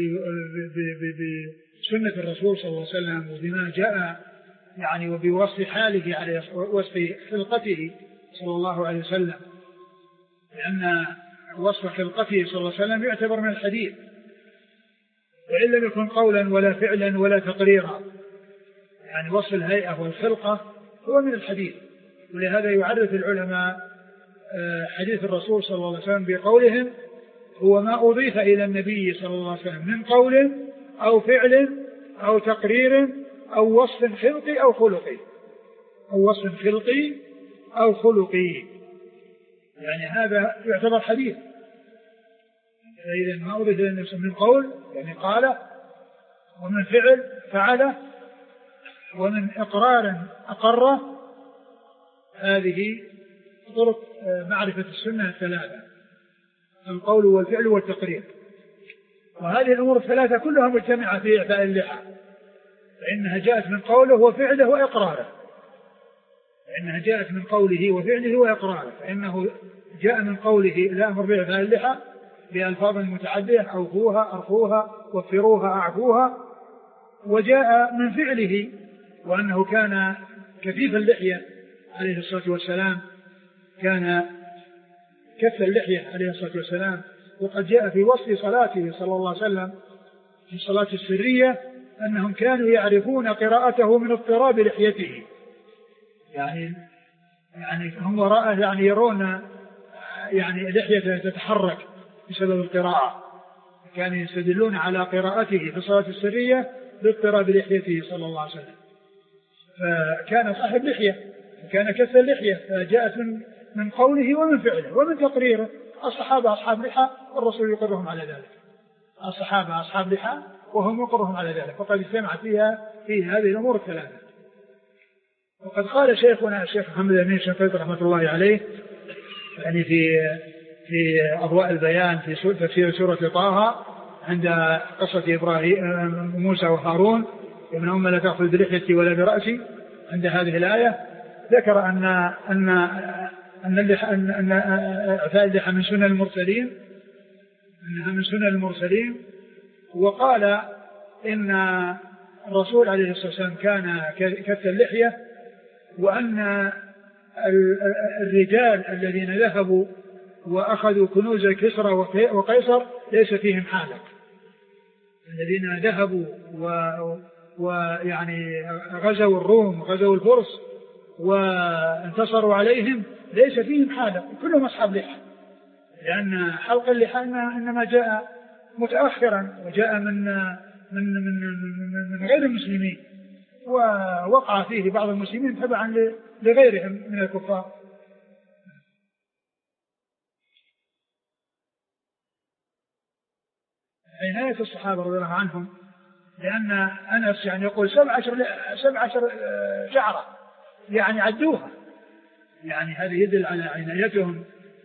بسنة الرسول صلى الله عليه وسلم وبما جاء يعني وبوصف حاله عليه وصف خلقته صلى الله عليه وسلم، لأن وصف خلقته صلى الله عليه وسلم يعتبر من الحديث، وإن لم يكن قولا ولا فعلا ولا تقريرا، يعني وصف الهيئة والخلقة هو من الحديث. ولهذا يعرف العلماء حديث الرسول صلى الله عليه وسلم بقولهم هو ما أضيف إلى النبي صلى الله عليه وسلم من قول أو فعل أو تقرير أو وصف خلقي أو خلقي، أو وصف خلقي أو خلقي، يعني هذا يعتبر حديث. إذا ما أضيف إلى النبي من قول يعني قال، ومن فعل فعله، ومن إقرار أقره. هذه طرق معرفة السنة الثلاثة: القول والفعل والتقرير. وهذه الأمور الثلاثة كلها مجتمعة في إعفاء اللحى، فإنها جاءت من قوله وفعله وإقراره، فإنها جاءت من قوله وفعله وإقراره، فإنه جاء من قوله لا أمر بإعفاء اللحى بألفاظ متعدية: أوفوها، أرخوها، وفروها، أعفوها. وجاء من فعله وأنه كان كثيف اللحية عليه الصلاة والسلام، كان كث اللحية عليه الصلاة والسلام. وقد جاء في وصف صلاته صلى الله عليه وسلم في الصلاة السرية أنهم كانوا يعرفون قراءته من اضطراب لحيته، يعني هم وراءه يعني يرون يعني لحيته تتحرك بسبب القراءة، كانوا يستدلون على قراءته في الصلاة السرية باضطراب لحيته صلى الله عليه وسلم. فكان صاحب لحية، كان كث اللحية، فجاءت من قوله ومن فعله ومن تقريره. الصحابة أصحاب لحى والرسول يقرهم على ذلك، الصحابة أصحاب لحى وهم يقرهم على ذلك، فقد اجتمع في هذه الأمور الثلاثة. وقد قال شيخنا الشيخ محمد الأمين الشنقيطي رحمة الله عليه يعني في أضواء البيان في تفسير سورة طه عند قصة إبراهيم موسى وهارون: ابن أم لا تأخذ بلحيتي ولا برأسي، عند هذه الآية ذكر أن إعفاء اللحى من سنن المرسلين، أنها من سنن المرسلين. وقال إن الرسول عليه الصلاة والسلام كان كث اللحية، وأن الرجال الذين ذهبوا وأخذوا كنوز كسرى وقيصر ليس فيهم حالق، الذين ذهبوا ويعني غزوا الروم وغزوا الفرس وانتصروا عليهم ليس فيهم حالق، كلهم أصحاب لحى، لأن حلق اللحى إنما جاء متأخرا وجاء من غير المسلمين، ووقع فيه بعض المسلمين تبعا لغيرهم من الكفار. عناية الصحابة رضي الله عنهم، لأن أنس يعني يقول 17 شعرة يعني عدوها، يعني هذا يدل على عنايتهم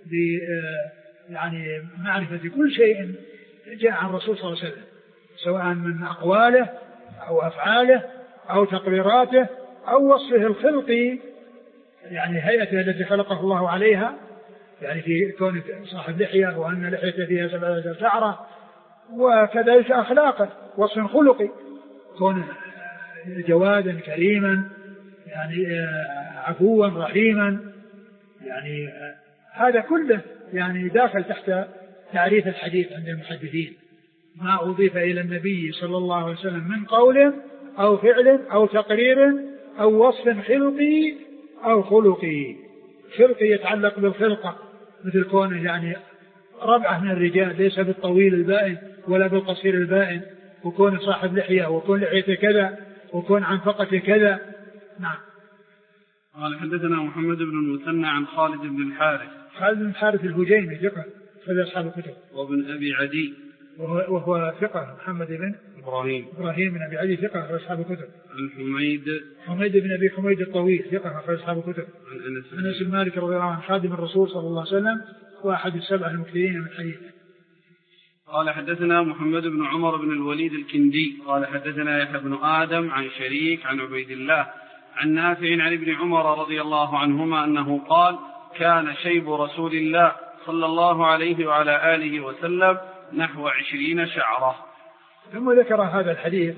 يعني معرفة كل شيء جاء عن الرسول صلى الله عليه وسلم، سواء من أقواله أو أفعاله أو تقريراته أو وصفه الخلقي، يعني هيئته التي خلقه الله عليها، يعني في كون صاحب لحية وأن لحيته فيها 17 شعرة، وكذلك أخلاقه وصف خلقي، كون جوادا كريما يعني عفوا رحيما، يعني هذا كله يعني داخل تحت تعريف الحديث عند المحدثين: ما أضيف إلى النبي صلى الله عليه وسلم من قول أو فعل أو تقرير أو وصف خلقي أو خلقي. خلقي يتعلق بالخلقة، مثل كونه يعني ربعة من الرجال ليس بالطويل البائن ولا بالقصير البائن، وكون صاحب لحية وكون لحيته كذا وكون عنفقته كذا. نعم. قال حدثنا محمد بن المثنى عن خالد بن الحارث. خالد بن الحارث الهجيمي ثقة أخرج أصحاب الكتب. وابن أبي عدي وهو ثقة. محمد بن إبراهيم بن أبي عدي ثقة أخرج أصحاب الكتب. عن حميد بن أبي حميد الطويل ثقة أخرج أصحاب الكتب. عن أنس بن مالك رضي الله عنه خادم الرسول صلى الله عليه وسلم وأحد السبع المكثرين من حديثه. قال حدثنا محمد بن عمر بن الوليد الكندي قال حدثنا يحيى بن آدم عن شريك عن عبيد الله عن نافع عن ابن عمر رضي الله عنهما أنه قال كان شيب رسول الله صلى الله عليه وعلى آله وسلم نحو 20 شعرة. ثم ذكر هذا الحديث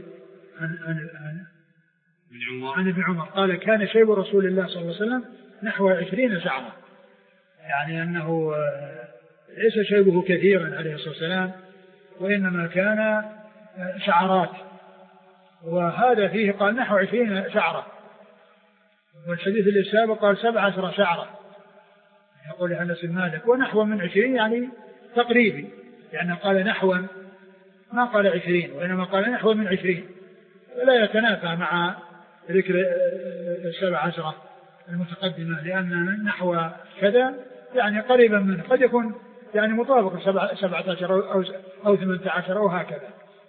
عن ابن عمر قال كان شيب رسول الله صلى الله عليه وسلم نحو 20 شعرة، يعني أنه ليس شيبه كثيرا عليه الصلاة والسلام وإنما كان شعرات، وهذا فيه قال نحو 20 شعرة، والحديث اللي سابق قال 17 شعرة يقول أنس بن مالك، ونحو من 20 يعني تقريبي، يعني قال نحوا ما قال 20 وإنما قال نحو من 20، ولا يتنافى مع ذكر 17 المتقدمة، لأن نحو كذا يعني قريبا منه قد يكون يعني مطابق 17 أو 18 أو هكذا.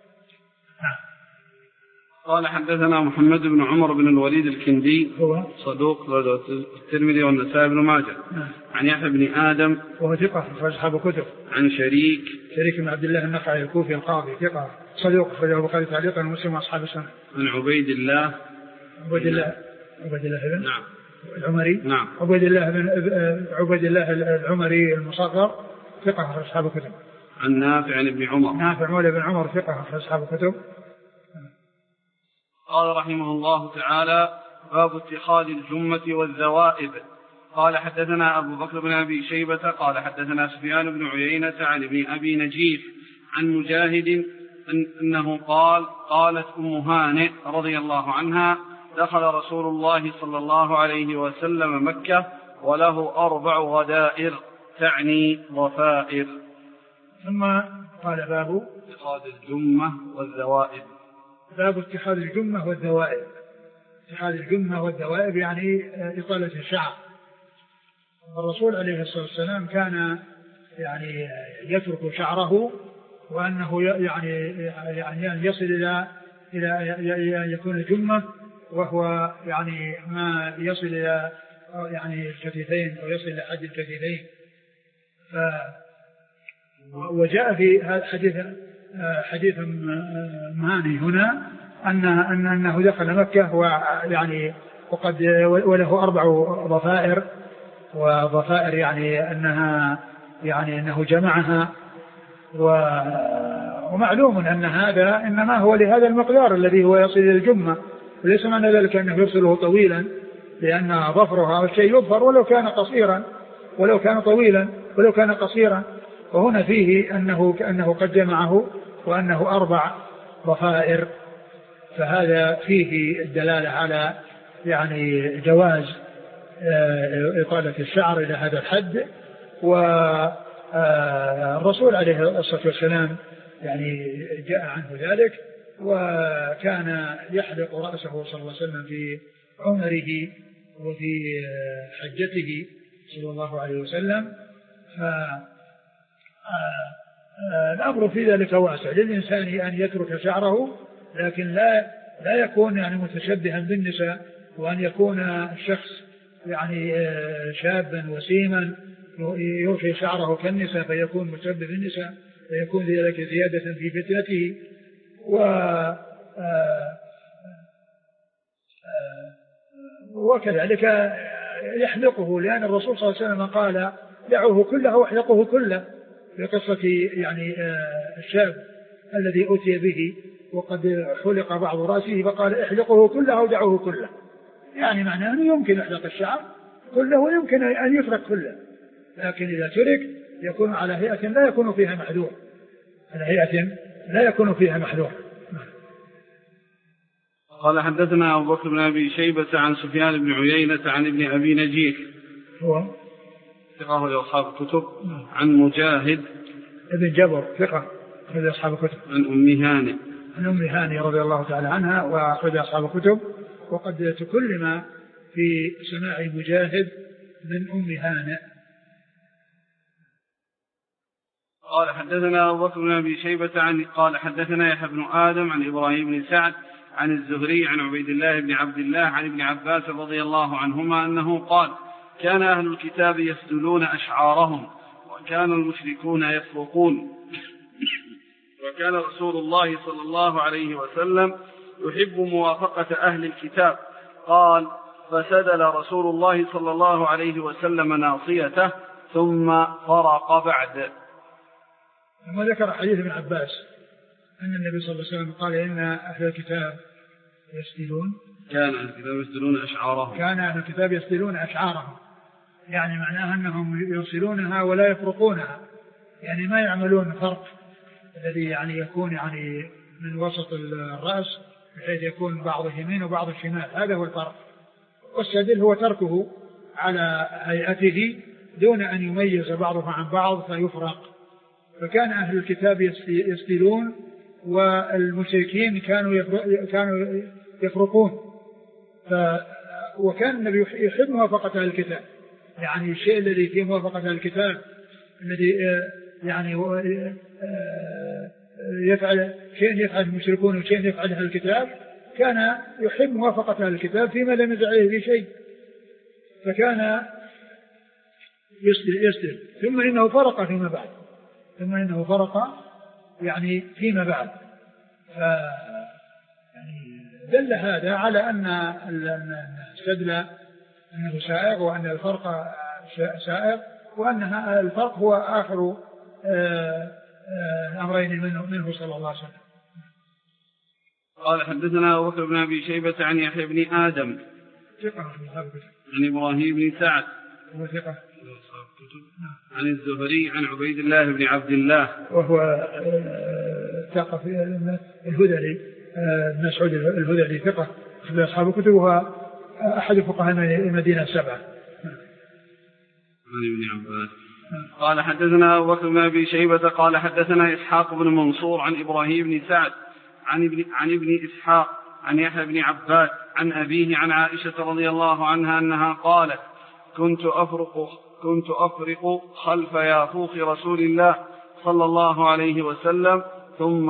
قال حدثنا محمد بن عمر بن الوليد الكندي هو صدوق الترمذي والنسائي بن ماجه عن يحيى بن آدم وهو ثقة في أصحاب الكتب عن شريك بن عبد الله النخعي الكوفي القاضي ثقة صدوق أخرجه البخاري تعليقا ومسلم وأصحاب السنة. عن عبيد الله بن نعم العمري نعم عبيد الله العمري المصغر ثقة في أصحاب الكتب. عن نافع عن ابن عمر نافع مولى بن عمر ثقة في أصحاب الكتب. قال رحمه الله تعالى باب اتخاذ الجمة والذوائب. قال حدثنا أبو بكر بن أبي شيبة قال حدثنا سفيان بن عيينة عن ابن أبي نجيح عن مجاهد أنه قالت أم هانئ رضي الله عنها دخل رسول الله صلى الله عليه وسلم مكة وله 4 غدائر تعني ضفائر. ثم قال باب اتخاذ الجمة والذوائب. باب اتخاذ الجمة والذوائب. اتخاذ الجمة والذوائب يعني إطالة الشعر. الرسول عليه الصلاة والسلام كان يعني يترك شعره، وأنه يعني يصل إلى يكون الجمة، وهو يعني ما يصل إلى يعني الكتفين أو يصل إلى حد الكتفين. وجاء في حديث مهاني هنا أنه دخل مكة ويعني وقد وله 4 ضفائر، وضفائر يعني أنه جمعها، ومعلوم أن هذا إنما هو لهذا المقدار الذي هو يصل إلى الجمة، وليس معنى ذلك أنه يرسله طويلا، لأن ظفرها الشيء يظفر ولو كان قصيرا ولو كان طويلا ولو كان قصيرا. وهنا فيه أنه قد جمعه وأنه 4 ضفائر، فهذا فيه الدلالة على يعني جواز إطالة الشعر إلى هذا الحد. والرسول عليه الصلاة والسلام يعني جاء عنه ذلك، وكان يحلق رأسه صلى الله عليه وسلم في عمره وفي حجته صلى الله عليه وسلم. الأمر في ذلك واسع للإنسان أن يترك شعره، لكن لا يكون يعني متشبها بالنساء، وأن يكون الشخص يعني شابا وسيما يرخي شعره كالنساء فيكون متشبه بالنساء، فيكون ذلك زيادة في فتنته. وكذلك يحلقه، لأن الرسول صلى الله عليه وسلم قال دعوه كله واحلقه كله، في قصة يعني الشاب الذي أتي به وقد حلق بعض رأسه فقال احلقه كله ودعوه كله، يعني معناه أنه يمكن يحلق الشعر كله ويمكن أن يترك كله، لكن إذا ترك يكون على هيئة لا يكون فيها محذور، على هيئة لا يكون فيها محذور. قال حدثنا أبو بكر بن أبي شيبة عن سفيان بن عيينة عن ابن أبي نجيح هو ثقة لأصحاب الكتب عن مجاهد ابن جبر ثقة لأصحاب الكتب عن أم هانئ رضي الله تعالى عنها وأخرج أصحاب الكتب، وقد تكلم في سماع مجاهد من أم هانئ. قال حدثنا أبو بكر بن أبي شيبة قال حدثنا يحيى بن آدم عن إبراهيم بن سعد عن الزهري عن عبيد الله بن عبد الله عن ابن عباس رضي الله عنهما أنه قال كان أهل الكتاب يسدلون أشعارهم وكان المشركون يفرقون وكان رسول الله صلى الله عليه وسلم يحب موافقة أهل الكتاب. قال: فسدل رسول الله صلى الله عليه وسلم ناصيته ثم فرق بعد. ثم ذكر حديث ابن عباس أن النبي صلى الله عليه وسلم قال: إن أهل الكتاب يسدلون، كان أهل الكتاب يسدلون أشعارهم، كان أهل الكتاب يسدلون أشعارهم، يعني معناها أنهم يرسلونها ولا يفرقونها، يعني ما يعملون فرق الذي يعني يكون يعني من وسط الرأس بحيث يكون بعض اليمين وبعض الشمال، هذا هو الفرق. والسدل هو تركه على هيئته دون أن يميز بعضه عن بعض فيفرق. فكان أهل الكتاب يسدلون والمشركين كانوا يفرقون. وكان النبي يحب موافقة أهل الكتاب، يعني الشيء الذي فيه موافقة أهل الكتاب الذي يعني يفعل شيء يفعل المشركون وشيء يفعل أهل الكتاب، كان يحب موافقة أهل الكتاب فيما لم يزع عليه في شيء، فكان يسدل. ثم إنه فرق فيما بعد، يعني فيما بعد، يعني دل هذا على أن السدل أنه سائغ، وأن الفرق سائغ، وأن الفرق هو آخر الأمرين منه صلى الله عليه وسلم. قال: حدثنا أبو بكر بن أبي شيبة عن يحيى بن آدم عن إبراهيم بن سعد عن الزهري عن عبيد الله بن عبد الله وهو ثقة الهذلي، مسعود الهذلي ثقة في أصحاب الكتب، وهو أحد فقهاء المدينة السبعة. عن ابن عباس. قال: حدثنا أبو بكر بن أبي شيبة قال: حدثنا إسحاق بن منصور عن إبراهيم بن سعد عن ابن إسحاق عن يحيى بن عباس عن أبيه عن عائشة رضي الله عنها أنها قالت: كنت أفرق خلف يافوخ رسول الله صلى الله عليه وسلم ثم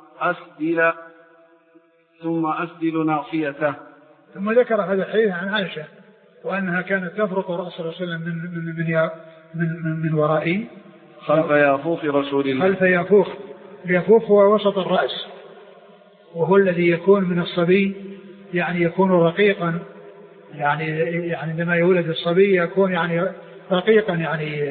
أسدل ناصيته. ثم ذكر هذا الحديث عن عائشة وأنها كانت تفرق رأس رسول الله من ورائي خلف يافوخ رسول الله. خلف يافوخ هو وسط الرأس، وهو الذي يكون من الصبي، يعني يكون رقيقا، يعني عندما يولد الصبي يكون يعني رقيقا، يعني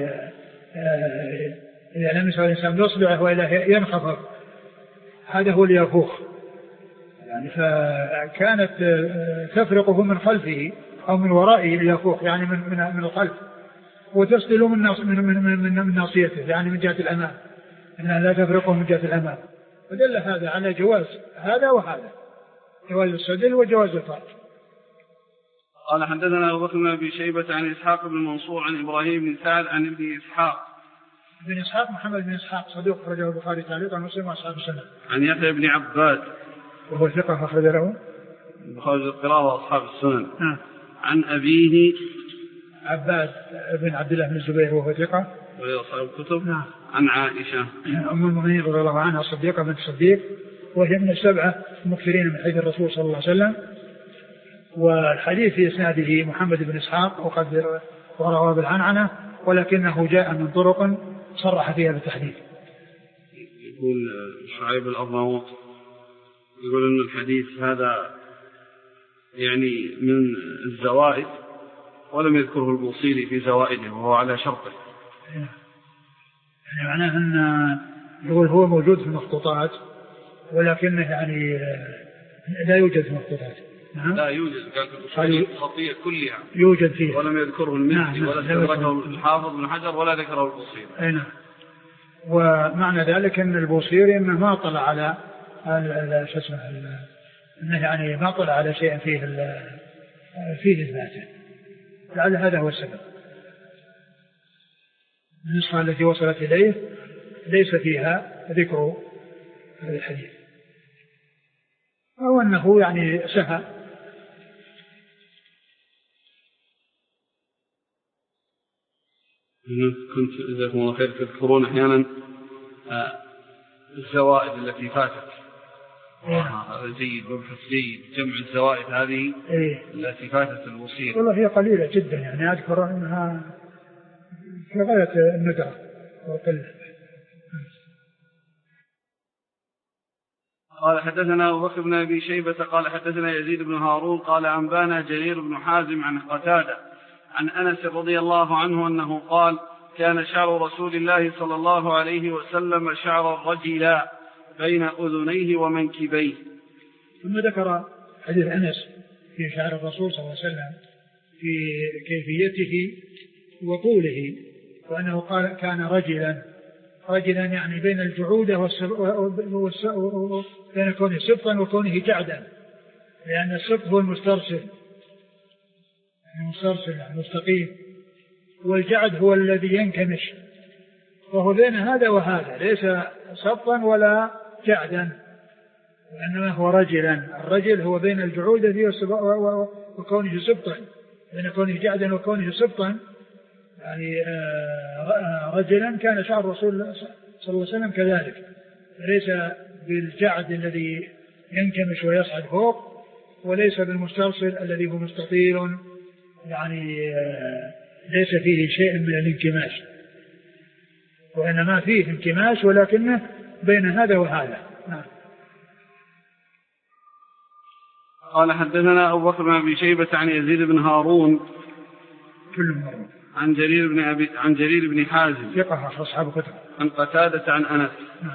إذا لم يسعى الإنسان بإصبعه وإلا ينخفض، هذا هو اليافوخ. يعني فكانت تفرقه من خلفه أو من ورائه اليافوخ، يعني من الخلف، وتسدل من ناصيته، يعني من جهة الأمام، إنها لا تفرقه من جهة الأمام. ودل هذا على جواز هذا وهذا، جواز السدل وجواز الفرق. قال: حدثنا أبو بكر بن أبي شيبة عن إسحاق بن منصور عن إبراهيم بن سعد عن ابن إسحاق. ابن إسحاق محمد بن إسحاق صدوق أخرجه البخاري تعليقا ومسلم وأصحاب السنة. عن يحيى بن عباس وهو ثقة أخرج له البخاري القراءة وأصحاب السنن. عن أبيه عباس بن عبد الله بن الزبير وهو ثقة وأصحاب الكتب. عن عائشة أم المؤمنين رضي الله عنها صديقة بنت الصديق، وهي من السبعة المكثرين من حديث الرسول صلى الله عليه وسلم. والحديث في إسناده محمد بن إسحاق وقد رواه بالعنعنة، ولكنه جاء من طرق صرح فيها بالتحديث. يقول شعيب الأرناؤوط يقول أن الحديث هذا يعني من الزوائد، ولم يذكره البوصيري في زوائده وهو على شرطه. يعني معناه أن يقول هو موجود في المخطوطات، ولكنه يعني لا يوجد في المخطوطات. لا يوجد، كانت الأصول الخطية كلها يوجد فيه، ولم يذكره المزي ولا ذكره الحافظ بن حجر ولا ذكره البوصيري. نعم. ومعنى ذلك أن البوصيري إنه ما طلع على إنه يعني ما طلع على شيء فيه إثباته، لعل هذا هو السبب. النسخة التي وصلت إليه ليس فيها ذكر هذا الحديث، أو أنه يعني سهى. كنت جزاكم الله خير تذكرون أحيانا الزوائد التي فاتت. هذا جيد، مبحث جيد، جمع الزوائد هذه التي فاتت الوصية. والله هي قليلة جدا، يعني أذكر أنها في غاية الندرة والقلة. قال حدثنا أبو بكر بن أبي شيبة قال حدثنا يزيد بن هارون قال أنبانا جرير بن حازم عن قتادة عن أنس رضي الله عنه أنه قال كان شعر رسول الله صلى الله عليه وسلم شعر رجلا بين أذنيه ومنكبيه. ثم ذكر حديث أنس في شعر الرسول صلى الله عليه وسلم في كيفيته وطوله، وأنه قال كان رجلا يعني بين الجعودة بين كونه سبطا وكونه جعدا، لأن السبط هو المسترسل المستقيم، والجعد هو الذي ينكمش، وهو بين هذا وهذا، ليس سبطا ولا جعدا، وإنما هو رجلا. الرجل هو بين الجعودة وكونه سبطا، بين كونه جعدا وكونه سبطا، يعني رجلا. كان شعر الرسول صلى الله عليه وسلم كذلك، ليس بالجعد الذي ينكمش ويصعد فوق، وليس بالمسترسل الذي هو مستطيل، يعني ليس فيه شيء من الانكماش، وإنما فيه انكماش ولكنه بين هذا وهذا. نعم. قال حدثنا أبو بكر بن أبي شيبة عن يزيد بن هارون كلهم عن جرير بن حازم ثقة أصحاب كتب عن قتادة عن أنس.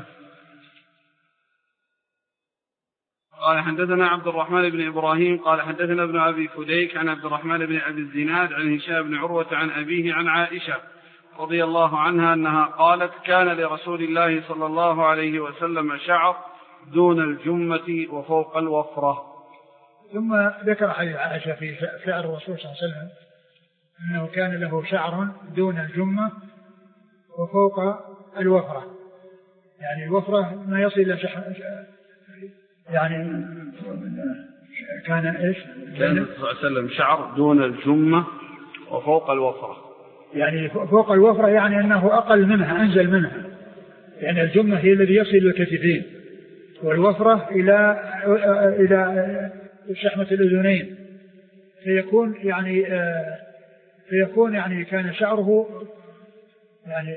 قال حدثنا عبد الرحمن بن إبراهيم قال حدثنا ابن أبي فديك عن عبد الرحمن بن أبي الزناد عن هشام بن عروة عن أبيه عن عائشة رضي الله عنها أنها قالت كان لرسول الله صلى الله عليه وسلم شعر دون الجمة وفوق الوفرة. ثم ذكر حديث عائشة في شعر الرسول صلى الله عليه وسلم أنه كان له شعر دون الجمة وفوق الوفرة، يعني الوفرة ما يصل إلى يعني كان إيش؟ كان صلى الله عليه وسلم شعر دون الجمة وفوق الوفرة، يعني فوق الوفرة يعني أنه أقل منها، أنزل منها، يعني الجمة هي الذي يصل إلى الكتفين، والوفرة إلى شحمة الأذنين، فيكون يعني كان شعره يعني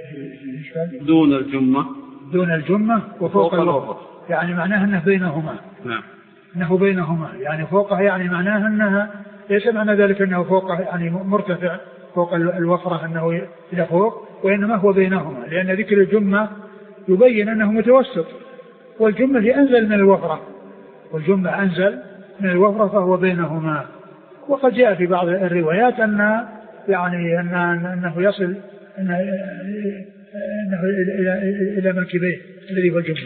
دون الجمة وفوق الوفرة، يعني معناه أنه بينهما. نعم. أنه بينهما يعني فوقه، يعني معناه أنها ليس معنى ذلك أنه فوقه يعني مرتفع فوق الوفرة أنه إلى فوق، وإنما هو بينهما، لأن ذكر الجمة يبين أنه متوسط، والجمة أنزل من الوفرة فهو بينهما. وقد جاء في بعض الروايات أنه يصل أنه إلى منكبيه الذي هو الجمة.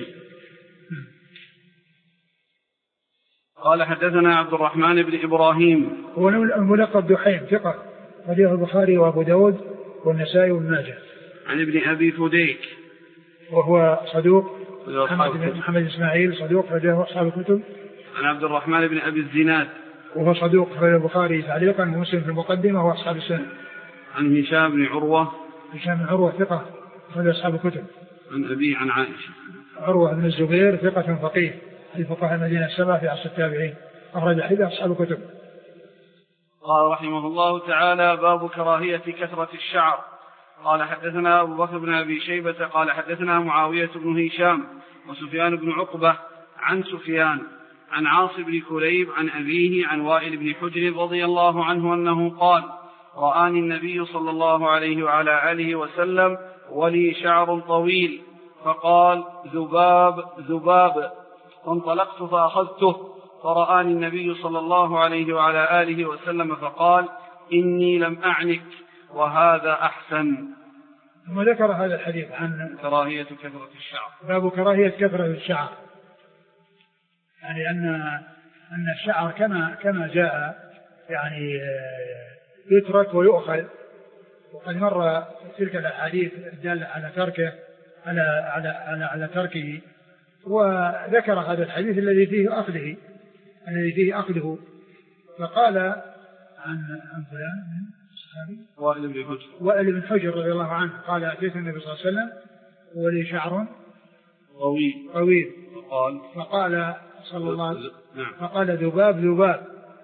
قال حدثنا عبد الرحمن بن إبراهيم هو الملقب دحيم ثقة، رجله البخاري وأبو داود والنسائي والماجه. عن ابن أبي فديك وهو صدوق، محمد إسماعيل صدوق رجله أصحاب الكتب. عن عبد الرحمن بن أبي الزناد وهو صدوق رجله البخاري تعليقا ومسلم في المقدمة وأصحاب السنة. عن هشام بن عروة ثقة رجله أصحاب الكتب. عن أبي عن عائشة. عروة بن الزبير ثقة فقيه الفقهاء المدينة السبعة في عصر التابعين، أخرج حديث أصحاب الكتب. قال رحمه الله تعالى باب كراهية كثرة الشعر. قال حدثنا أبو بكر بن أبي شيبة قال حدثنا معاوية بن هشام وسفيان بن عقبة عن سفيان عن عاص بن كليب عن أبيه عن وائل بن حجر رضي الله عنه أنه قال رآني النبي صلى الله عليه وعلى آله وسلم ولي شعر طويل فقال ذباب فانطلقت فأخذته فرآني النبي صلى الله عليه وعلى آله وسلم فقال إني لم أعنك وهذا أحسن. ثم ذكر هذا الحديث عن كراهية كثرة الشعر. باب كراهية كثرة الشعر، يعني أن الشعر كما جاء يعني يترك ويؤخذ، وقد مر تلك الأحاديث الدالة على تركه على تركه، وذكر هذا الحديث الذي فيه أخذه فقال عن فلان من الصحابي وائل بن حجر رضي الله عنه قال أتيت النبي صلى الله عليه وسلم ولي شعر طويل فقال صلى الله عليه وسلم فقال ذباب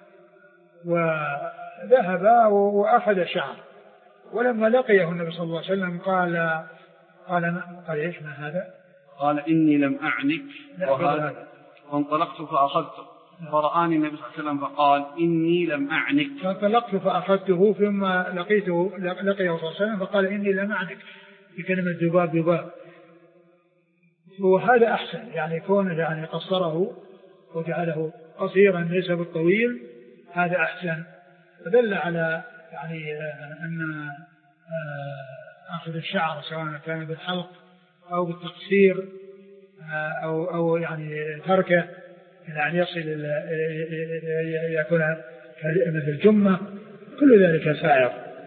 وذهب وأخذ الشعر، ولما لقيه النبي صلى الله عليه وسلم قال إيش ما هذا؟ قال إني لم أعنك فانطلقت فأخذته فرآني النبي صلى الله عليه وسلم فقال إني لم أعنك. فانطلقت فأخذته ثم لقيه صلى الله عليه وسلم فقال إني لم أعنك بكلمة ذباب. وهذا أحسن يعني كونه يعني قصره وجعله قصيرا ليس بالطويل، هذا أحسن. فدل على يعني أن أخذ الشعر سواء كان بالحلق أو بالتقصير أو يعني تركه يعني يصل يكون مثل الجمة، كل ذلك سائر.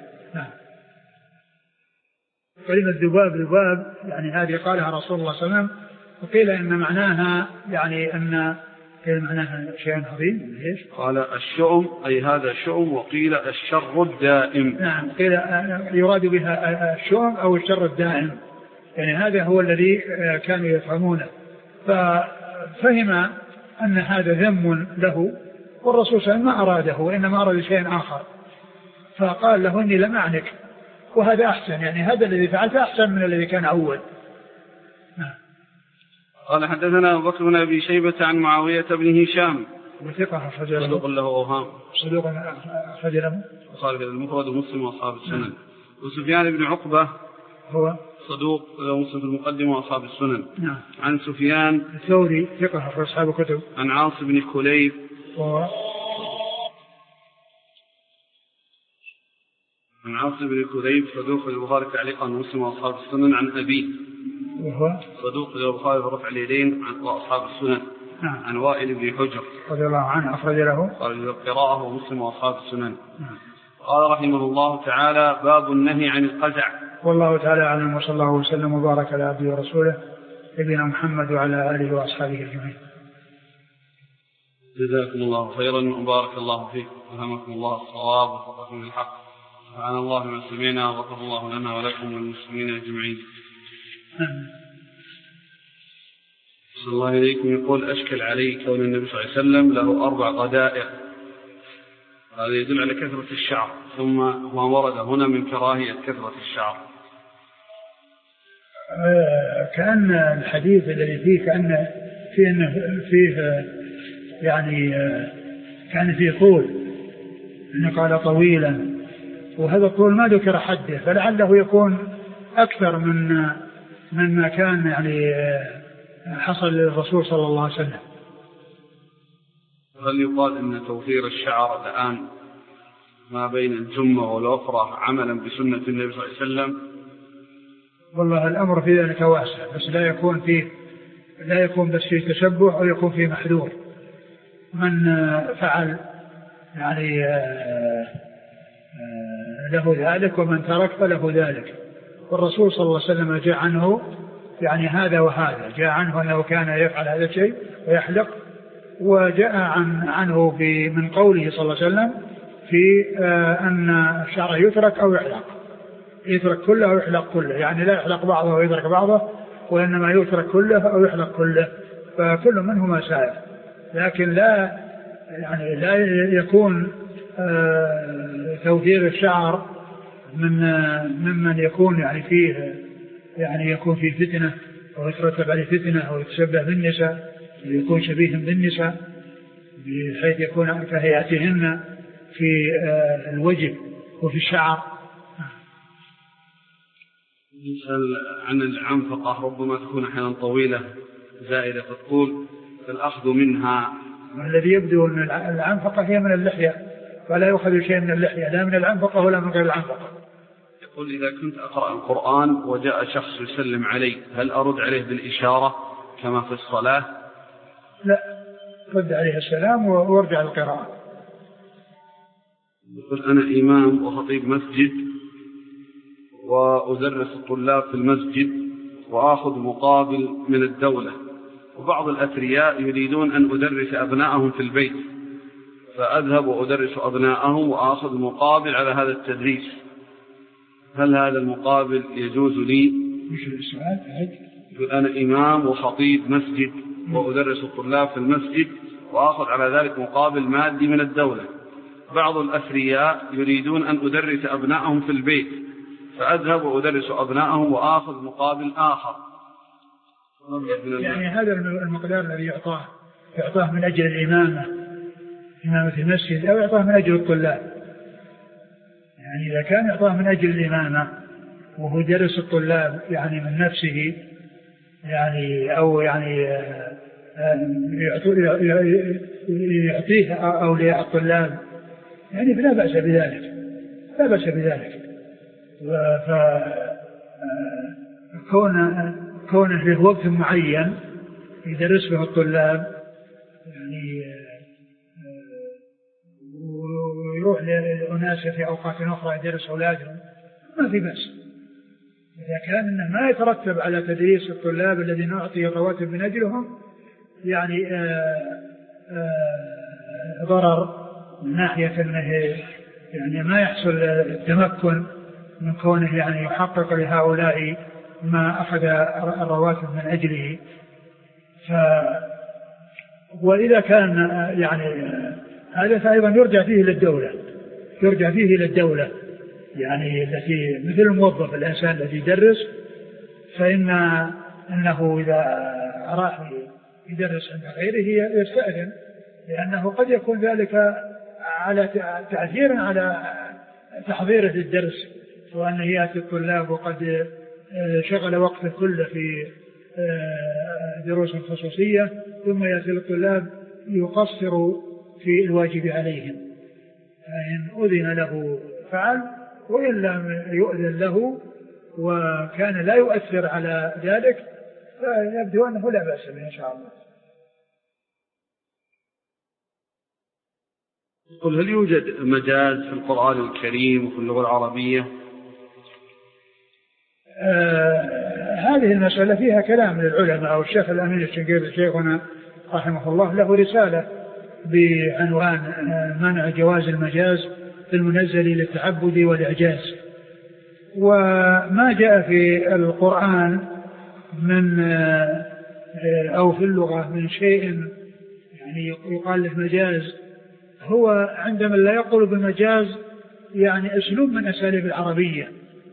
كلمة ذباب يعني هذه قالها رسول الله صلى الله عليه وسلم، وقيل إن معناها يعني أن معناها شيء عظيم. ليش؟ قال الشؤم أي هذا الشؤم، وقيل الشر الدائم. نعم، قيل يراد بها الشؤم أو الشر الدائم، يعني هذا هو الذي كانوا يفهمونه. ففهم أن هذا ذم له، والرسول صلى الله عليه وسلم ما أراده وإنما أراد شيء آخر، فقال له إني لم أعنك، وهذا أحسن، يعني هذا الذي فعلته أحسن من الذي كان أول. قال حدثنا أبو بكر بن أبي شيبة عن معاوية بن هشام وثقة صدوق له أوهام، صدوق أخرج له وخارج المفرد ومسلم وأصحاب السنن. وسفيان بن عقبة هو صدوق له مسلم في المقدمة وأصحاب السنن. عن سفيان الثوري ثقة في أصحاب الكتب. عن عاصم بن كليب عن عاصم بن كليب صدوق في البخاري تعليقا ومسلم وأصحاب السنن. عن أبي وهو صدوق في البخاري برفع اليدين وأصحاب السنن. عن وائل بن حجر رضي الله عنه أخرج له القراءة ومسلم وأصحاب السنن. قال رحمه الله تعالى باب النهي عن القزع. والله تعالى أعلم، وصلى الله وسلم وبارك على عبده ورسوله نبينا محمد وعلى آله وأصحابه أجمعين. جزاكم الله خيرا وبارك الله فيكم وفهمكم الله الصواب ووفقكم للحق. سبحان الله ما سمعنا وغفر الله لنا ولكم والمسلمين أجمعين. صلى الله عليكم. يقول أشكل علي كون النبي صلى الله عليه وسلم له 4 غدائر، هذا يدل على كثرة الشعر، ثم هو ورد هنا من كراهية كثرة الشعر. كأن الحديث الذي فيه كأن فيه يعني كان فيه طول، إنه قال طويلا، وهذا الطول ما ذكر حده، فلعله يكون أكثر مما كان يعني حصل للرسول صلى الله عليه وسلم. هل يقال أن توفير الشعر الآن ما بين الجمة والوفرة عملا بسنة النبي صلى الله عليه وسلم؟ والله الأمر في ذلك واسع، بس لا يكون بس فيه تشبه أو يكون فيه محذور. من فعل يعني له ذلك، ومن ترك فله ذلك. والرسول صلى الله عليه وسلم جاء عنه يعني هذا وهذا، جاء عنه أنه كان يفعل هذا الشيء ويحلق، وجاء عنه من قوله صلى الله عليه وسلم في أن الشعر يترك أو يحلق، يترك كله أو يحلق كله، يعني لا يحلق بعضه ويترك بعضه، وإنما يترك كله أو يحلق كله، فكل منهما سائر. لكن لا يكون توفير الشعر ممن يكون يعني فيه يكون فيه فتنة أو يترتب عليه فتنة أو يتشبه بالنساء، يكون شبيه بالنساء بحيث يكون كهيئتهن في الوجه وفي الشعر. نسأل عن العنفقة، ربما تكون أحيانا طويلة زائدة فتقول فالأخذ منها. الذي يبدو أن العنفقة هي من اللحية، فلا يأخذ شيء من اللحية، لا من العنفقة ولا من غير العنفقة. يقول إذا كنت أقرأ القرآن وجاء شخص يسلم علي هل أرد عليه بالإشارة كما في الصلاة؟ لا، رد عليه السلام وارجع القراءة. يقول أنا إمام وخطيب مسجد وأدرس الطلاب في المسجد وآخذ مقابل من الدولة، وبعض الأثرياء يريدون أن أدرس أبنائهم في البيت، فأذهب وأدرس أبنائهم وآخذ مقابل على هذا التدريس، هل هذا المقابل يجوز لي؟ مش السؤال؟ يقول أنا إمام وخطيب مسجد وأدرس الطلاب في المسجد وآخذ على ذلك مقابل مادي من الدولة، بعض الأثرياء يريدون أن أدرس أبنائهم في البيت، فأذهب وأدرس أبنائهم وآخذ مقابل آخر. يعني هذا المقدار الذي يعطاه يعطاه من أجل الإمامة، إمامة المسجد، أو يعطاه من أجل الطلاب. يعني إذا كان يعطاه من أجل الإمامة وهو درس الطلاب يعني من نفسه، يعني أو يعني يعطيه أولياء الطلاب، يعني فلا بأس بذلك، لا بأس بذلك. كونه له وقت معين يدرس به الطلاب يعني ويروح لأناس في أوقات أخرى يدرس أولادهم ما في بأس، إذا كان إنه ما يترتب على تدريس الطلاب الذين نعطي الرواتب من أجلهم يعني ضرر من ناحية أنه يعني ما يحصل التمكن من كونه يعني يحقق لهؤلاء ما أخذ الرواتب من أجله. وإذا كان يعني هذا فأيضا يرجع فيه للدولة، يعني التي مثل الموظف الإنسان الذي يدرس، فإنه إذا راح يدرس عند غيره يستأذن، لأنه قد يكون ذلك على تأثير على تحضيره للدرس، وأنه يأتي الطلاب وقد شغل وقته كله في دروس خصوصية، ثم يأتي الطلاب يقصر في الواجب عليهم، فإن أذن له فعل، وإن لم يؤذن له وكان لا يؤثر على ذلك فيبدو أنه لا بأس به إن شاء الله. قل هل يوجد مجاز في القرآن الكريم وفي اللغة العربية؟ هذه المسألة فيها كلام للعلماء، والشيخ الأمين الشنقيطي شيخنا رحمه الله له رسالة بعنوان منع جواز المجاز في المنزل للتعبد والإعجاز. وما جاء في القرآن من أو في اللغة من شيء يعني يقال له مجاز، هو عندما لا يقول بالمجاز يعني أسلوب من أساليب العربية،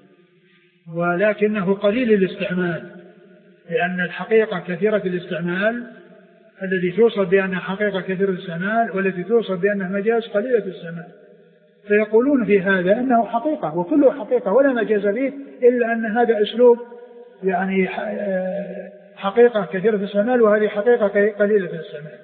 ولكنه قليل الاستعمال، لأن الحقيقة كثيرة الاستعمال، الذي توصف بأنها حقيقة كثيرة الاستعمال والتي توصف بأنها مجاز قليلة الاستعمال، فيقولون في هذا أنه حقيقة وكله حقيقة ولا مجاز فيه، إلا أن هذا أسلوب يعني حقيقة كثيرة الاستعمال وهذه حقيقة قليلة الاستعمال.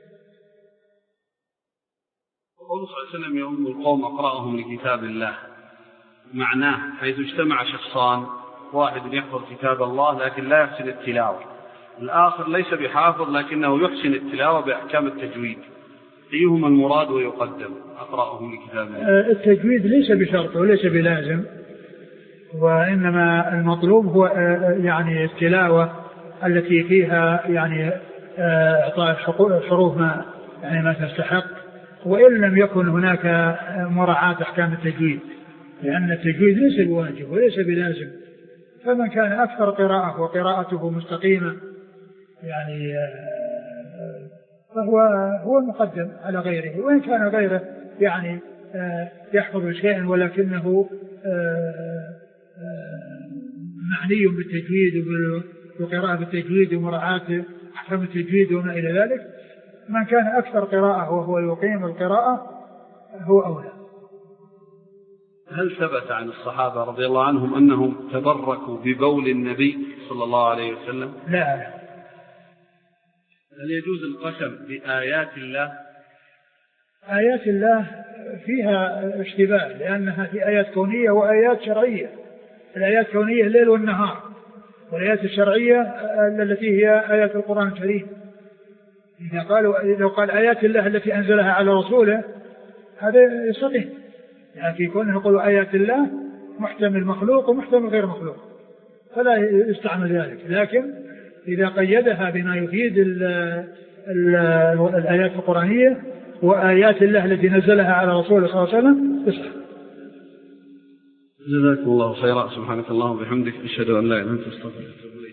الرسول صلى الله عليه وسلم يؤم القوم أقرأهم لكتاب الله، معناه حيث اجتمع شخصان، واحد يحفظ كتاب الله لكن لا يحسن التلاوة، الآخر ليس بحافظ لكنه يحسن التلاوة بأحكام التجويد، أيهما المراد ويقدم؟ أقرأهم لكتاب الله. التجويد ليس بشرط وليس بلازم، وإنما المطلوب هو يعني التلاوة التي فيها يعني إعطاء الحروف ما يعني ما تستحق، وإن لم يكن هناك مراعاة أحكام التجويد، لأن التجويد ليس بواجب وليس بلازم، فمن كان أكثر قراءة وقراءته مستقيمة يعني فهو المقدم على غيره، وإن كان غيره يعني يحفظ شيئا ولكنه معني بالتجويد وقراءة بالتجويد ومراعاة أحكام التجويد وما إلى ذلك، من كان أكثر قراءة وهو يقيم القراءة هو أولى. هل ثبت عن الصحابة رضي الله عنهم أنهم تبركوا ببول النبي صلى الله عليه وسلم؟ لا. هل يجوز القسم بآيات الله؟ آيات الله فيها اشتباه، لأنها في آيات كونية وآيات شرعية. الآيات الكونية الليل والنهار، والآيات الشرعية التي هي آيات القرآن الكريم. لو قال آيات الله التي أنزلها على رسوله هذا يستقيم، يعني يكون يقول آيات الله محتمل مخلوق ومحتمل غير مخلوق فلا يستعمل ذلك، لكن إذا قيدها بما يفيد الآيات القرآنية وآيات الله التي نزلها على رسوله صلى الله عليه وسلم يصح. جزاكم الله خيرا، سبحانك اللهم وبحمدك، أشهد أن لا إله إلا أنت، أستغفرك.